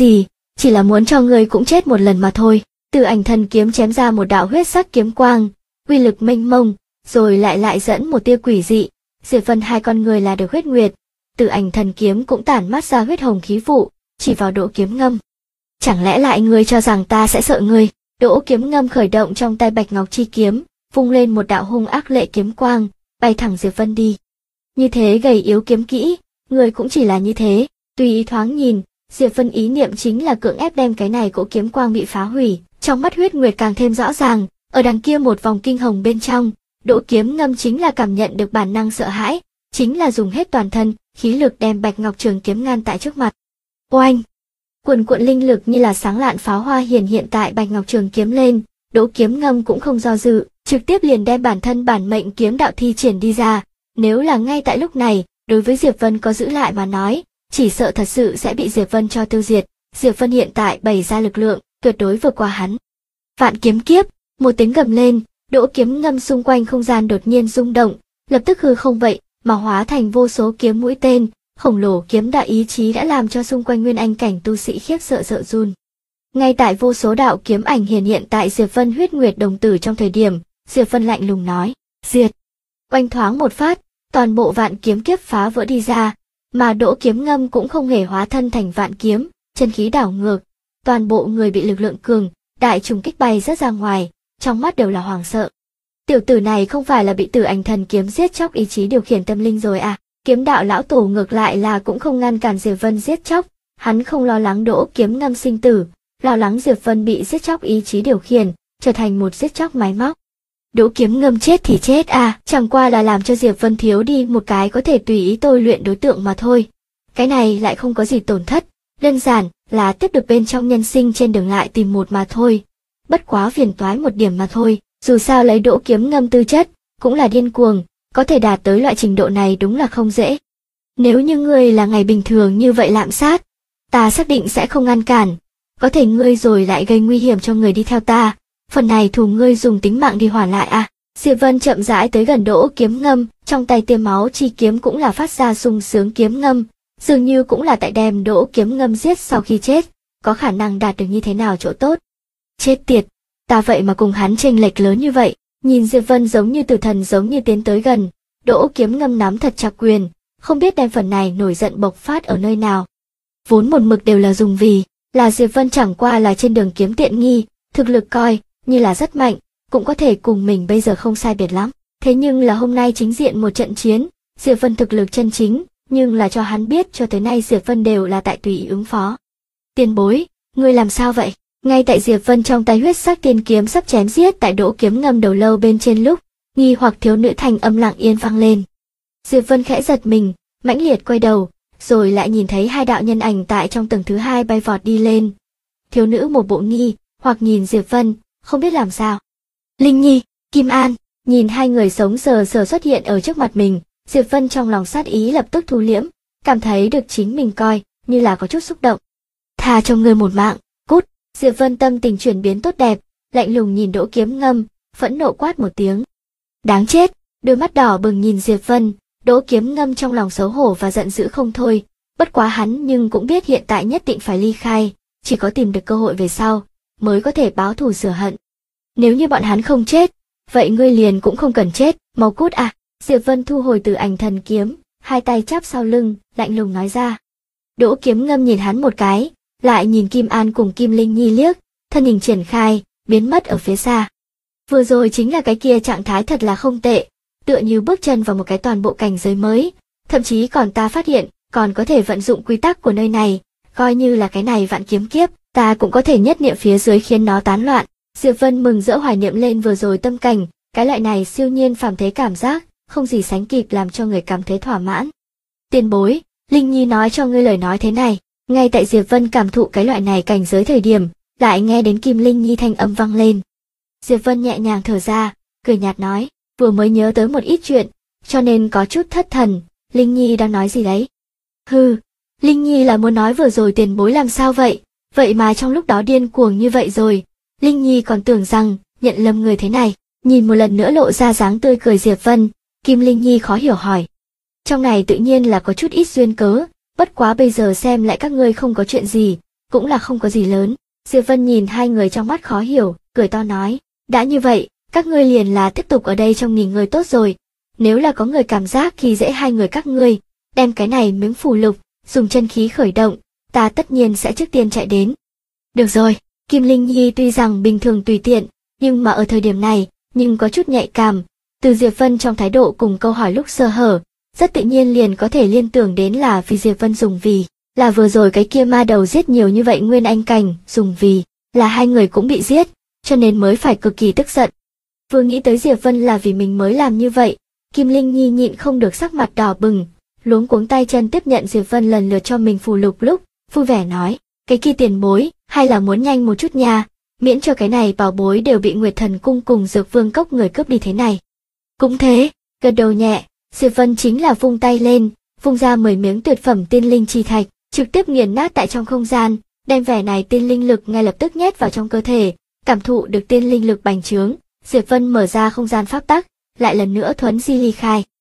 chỉ là muốn cho ngươi cũng chết một lần mà thôi. Từ Ảnh Thần kiếm chém ra một đạo huyết sắc kiếm quang, uy lực mênh mông, rồi lại dẫn một tia quỷ dị. Diệp Vân hai con người là được huyết nguyệt, Từ Ảnh Thần kiếm cũng tản mát ra huyết hồng khí vụ, chỉ vào Đỗ Kiếm Ngâm. Chẳng lẽ lại ngươi cho rằng ta sẽ sợ ngươi? Đỗ Kiếm Ngâm khởi động trong tay Bạch Ngọc chi kiếm, vung lên một đạo hung ác lệ kiếm quang, bay thẳng Diệp Vân đi. Như thế gầy yếu kiếm kỹ, người cũng chỉ là như thế. Tùy ý thoáng nhìn, Diệp Vân ý niệm chính là cưỡng ép đem cái này cỗ kiếm quang bị phá hủy. Trong mắt huyết nguyệt càng thêm rõ ràng, ở đằng kia một vòng kinh hồng bên trong, Đỗ Kiếm Ngâm chính là cảm nhận được bản năng sợ hãi, chính là dùng hết toàn thân, khí lực đem Bạch Ngọc trường kiếm ngăn tại trước mặt. Oanh! Cuồn cuộn linh lực như là sáng lạn pháo hoa hiện tại Bạch Ngọc trường kiếm lên, Đỗ Kiếm Ngâm cũng không do dự, trực tiếp liền đem bản thân bản mệnh kiếm đạo thi triển đi ra. Nếu là ngay tại lúc này, đối với Diệp Vân có giữ lại mà nói, chỉ sợ thật sự sẽ bị Diệp Vân cho tiêu diệt. Diệp Vân hiện tại bày ra lực lượng, tuyệt đối vượt qua hắn. Vạn kiếm kiếp, một tiếng gầm lên, Đỗ Kiếm Ngâm xung quanh không gian đột nhiên rung động, lập tức hư không vậy, mà hóa thành vô số kiếm mũi tên, khổng lồ kiếm đạo ý chí đã làm cho xung quanh nguyên anh cảnh tu sĩ khiếp sợ run. Ngay tại vô số đạo kiếm ảnh hiện tại Diệp Vân huyết nguyệt đồng tử trong thời điểm, Diệp Vân lạnh lùng nói, diệt. Oanh thoáng một phát, toàn bộ vạn kiếm kiếp phá vỡ đi ra, mà Đỗ Kiếm Ngâm cũng không hề hóa thân thành vạn kiếm, chân khí đảo ngược, toàn bộ người bị lực lượng cường đại trùng kích bay rất ra ngoài, trong mắt đều là hoảng sợ. Tiểu tử này không phải là bị Từ Ảnh Thần kiếm giết chóc ý chí điều khiển tâm linh rồi à? Kiếm đạo lão tổ ngược lại là cũng không ngăn cản Diệp Vân giết chóc, hắn không lo lắng Đỗ Kiếm Ngâm sinh tử, lo lắng Diệp Vân bị giết chóc ý chí điều khiển, trở thành một giết chóc máy móc. Đỗ Kiếm Ngâm chết thì chết à, chẳng qua là làm cho Diệp Vân thiếu đi một cái có thể tùy ý tôi luyện đối tượng mà thôi. Cái này lại không có gì tổn thất, đơn giản là tiếp được bên trong nhân sinh trên đường lại tìm một mà thôi. Bất quá phiền toái một điểm mà thôi, dù sao lấy Đỗ Kiếm Ngâm tư chất, cũng là điên cuồng, có thể đạt tới loại trình độ này đúng là không dễ. Nếu như ngươi là ngày bình thường như vậy lạm sát, ta xác định sẽ không ngăn cản, có thể ngươi rồi lại gây nguy hiểm cho người đi theo ta, phần này thù ngươi dùng tính mạng đi hoàn lại à? Diệp Vân chậm rãi tới gần Đỗ Kiếm Ngâm, trong tay tiêm máu chi kiếm cũng là phát ra sung sướng kiếm ngâm, dường như cũng là tại đem Đỗ Kiếm Ngâm giết sau khi chết, có khả năng đạt được như thế nào chỗ tốt. Chết tiệt, ta vậy mà cùng hắn chênh lệch lớn như vậy. Nhìn Diệp Vân giống như tử thần giống như tiến tới gần, Đỗ Kiếm Ngâm nắm thật chặt quyền, không biết đem phần này nổi giận bộc phát ở nơi nào. Vốn một mực đều là dùng vì là Diệp Vân chẳng qua là trên đường kiếm tiện nghi, thực lực coi như là rất mạnh, cũng có thể cùng mình bây giờ không sai biệt lắm. Thế nhưng là hôm nay chính diện một trận chiến, Diệp Vân thực lực chân chính, nhưng là cho hắn biết cho tới nay Diệp Vân đều là tại tùy ý ứng phó. Tiền bối, ngươi làm sao vậy? Ngay tại Diệp Vân trong tay huyết sắc tiên kiếm sắp chém giết tại Đỗ Kiếm Ngâm đầu lâu bên trên lúc, nghi hoặc thiếu nữ thanh âm lặng yên vang lên. Diệp Vân khẽ giật mình, mãnh liệt quay đầu, rồi lại nhìn thấy hai đạo nhân ảnh tại trong tầng thứ hai bay vọt đi lên. Thiếu nữ một bộ nghi hoặc nhìn Diệp Vân, không biết làm sao. Linh Nhi, Kim An, nhìn hai người sống sờ sờ xuất hiện ở trước mặt mình, Diệp Vân trong lòng sát ý lập tức thu liễm, cảm thấy được chính mình coi như là có chút xúc động. Tha cho ngươi một mạng, cút. Diệp Vân tâm tình chuyển biến tốt đẹp, lạnh lùng nhìn Đỗ Kiếm Ngâm, phẫn nộ quát một tiếng. Đáng chết, đôi mắt đỏ bừng nhìn Diệp Vân, Đỗ Kiếm Ngâm trong lòng xấu hổ và giận dữ không thôi, bất quá hắn nhưng cũng biết hiện tại nhất định phải ly khai, chỉ có tìm được cơ hội về sau, mới có thể báo thù rửa hận. Nếu như bọn hắn không chết, vậy ngươi liền cũng không cần chết, mau cút à. Diệp Vân thu hồi Từ Ảnh Thần kiếm, hai tay chắp sau lưng, lạnh lùng nói ra. Đỗ Kiếm Ngâm nhìn hắn một cái, lại nhìn Kim An cùng Kim Linh Nhi liếc, thân hình triển khai, biến mất ở phía xa. Vừa rồi chính là cái kia trạng thái thật là không tệ, tựa như bước chân vào một cái toàn bộ cảnh giới mới, thậm chí còn ta phát hiện, còn có thể vận dụng quy tắc của nơi này, coi như là cái này vạn kiếm kiếp, ta cũng có thể nhất niệm phía dưới khiến nó tán loạn. Diệp Vân mừng rỡ hoài niệm lên vừa rồi tâm cảnh, cái loại này siêu nhiên phàm thế cảm giác, không gì sánh kịp làm cho người cảm thấy thỏa mãn. Tiền bối, Linh Nhi nói cho ngươi lời nói thế này. Ngay tại Diệp Vân cảm thụ cái loại này cảnh giới thời điểm, lại nghe đến Kim Linh Nhi thanh âm vang lên. Diệp Vân nhẹ nhàng thở ra, cười nhạt nói, vừa mới nhớ tới một ít chuyện, cho nên có chút thất thần. Linh Nhi đang nói gì đấy? Hừ, Linh Nhi là muốn nói vừa rồi tiền bối làm sao vậy, vậy mà trong lúc đó điên cuồng như vậy rồi. Linh Nhi còn tưởng rằng nhận lầm người thế này, nhìn một lần nữa lộ ra dáng tươi cười Diệp Vân, Kim Linh Nhi khó hiểu hỏi. Trong này tự nhiên là có chút ít duyên cớ, bất quá bây giờ xem lại các ngươi không có chuyện gì, cũng là không có gì lớn. Diệp Vân nhìn hai người trong mắt khó hiểu, cười to nói, đã như vậy, các ngươi liền là tiếp tục ở đây trong nghỉ ngơi tốt rồi. Nếu là có người cảm giác khi dễ hai người các ngươi, đem cái này miếng phù lục, dùng chân khí khởi động, ta tất nhiên sẽ trước tiên chạy đến. Được rồi, Kim Linh Nhi tuy rằng bình thường tùy tiện, nhưng mà ở thời điểm này, nhưng có chút nhạy cảm. Từ Diệp Vân trong thái độ cùng câu hỏi lúc sơ hở, rất tự nhiên liền có thể liên tưởng đến là vì Diệp Vân dùng vì, là vừa rồi cái kia ma đầu giết nhiều như vậy nguyên anh cảnh, dùng vì, là hai người cũng bị giết, cho nên mới phải cực kỳ tức giận. Vừa nghĩ tới Diệp Vân là vì mình mới làm như vậy, Kim Linh Nhi nhịn không được sắc mặt đỏ bừng, luống cuống tay chân tiếp nhận Diệp Vân lần lượt cho mình phù lục lúc, vui vẻ nói, cái kia tiền bối, hay là muốn nhanh một chút nha, miễn cho cái này bảo bối đều bị Nguyệt Thần Cung cùng Dược Vương Cốc người cướp đi thế này. Cũng thế, gật đầu nhẹ, Diệp Vân chính là vung tay lên, vung ra 10 miếng tuyệt phẩm tiên linh chi thạch, trực tiếp nghiền nát tại trong không gian, đem vẻ này tiên linh lực ngay lập tức nhét vào trong cơ thể, cảm thụ được tiên linh lực bành trướng, Diệp Vân mở ra không gian pháp tắc, lại lần nữa thuấn di ly khai.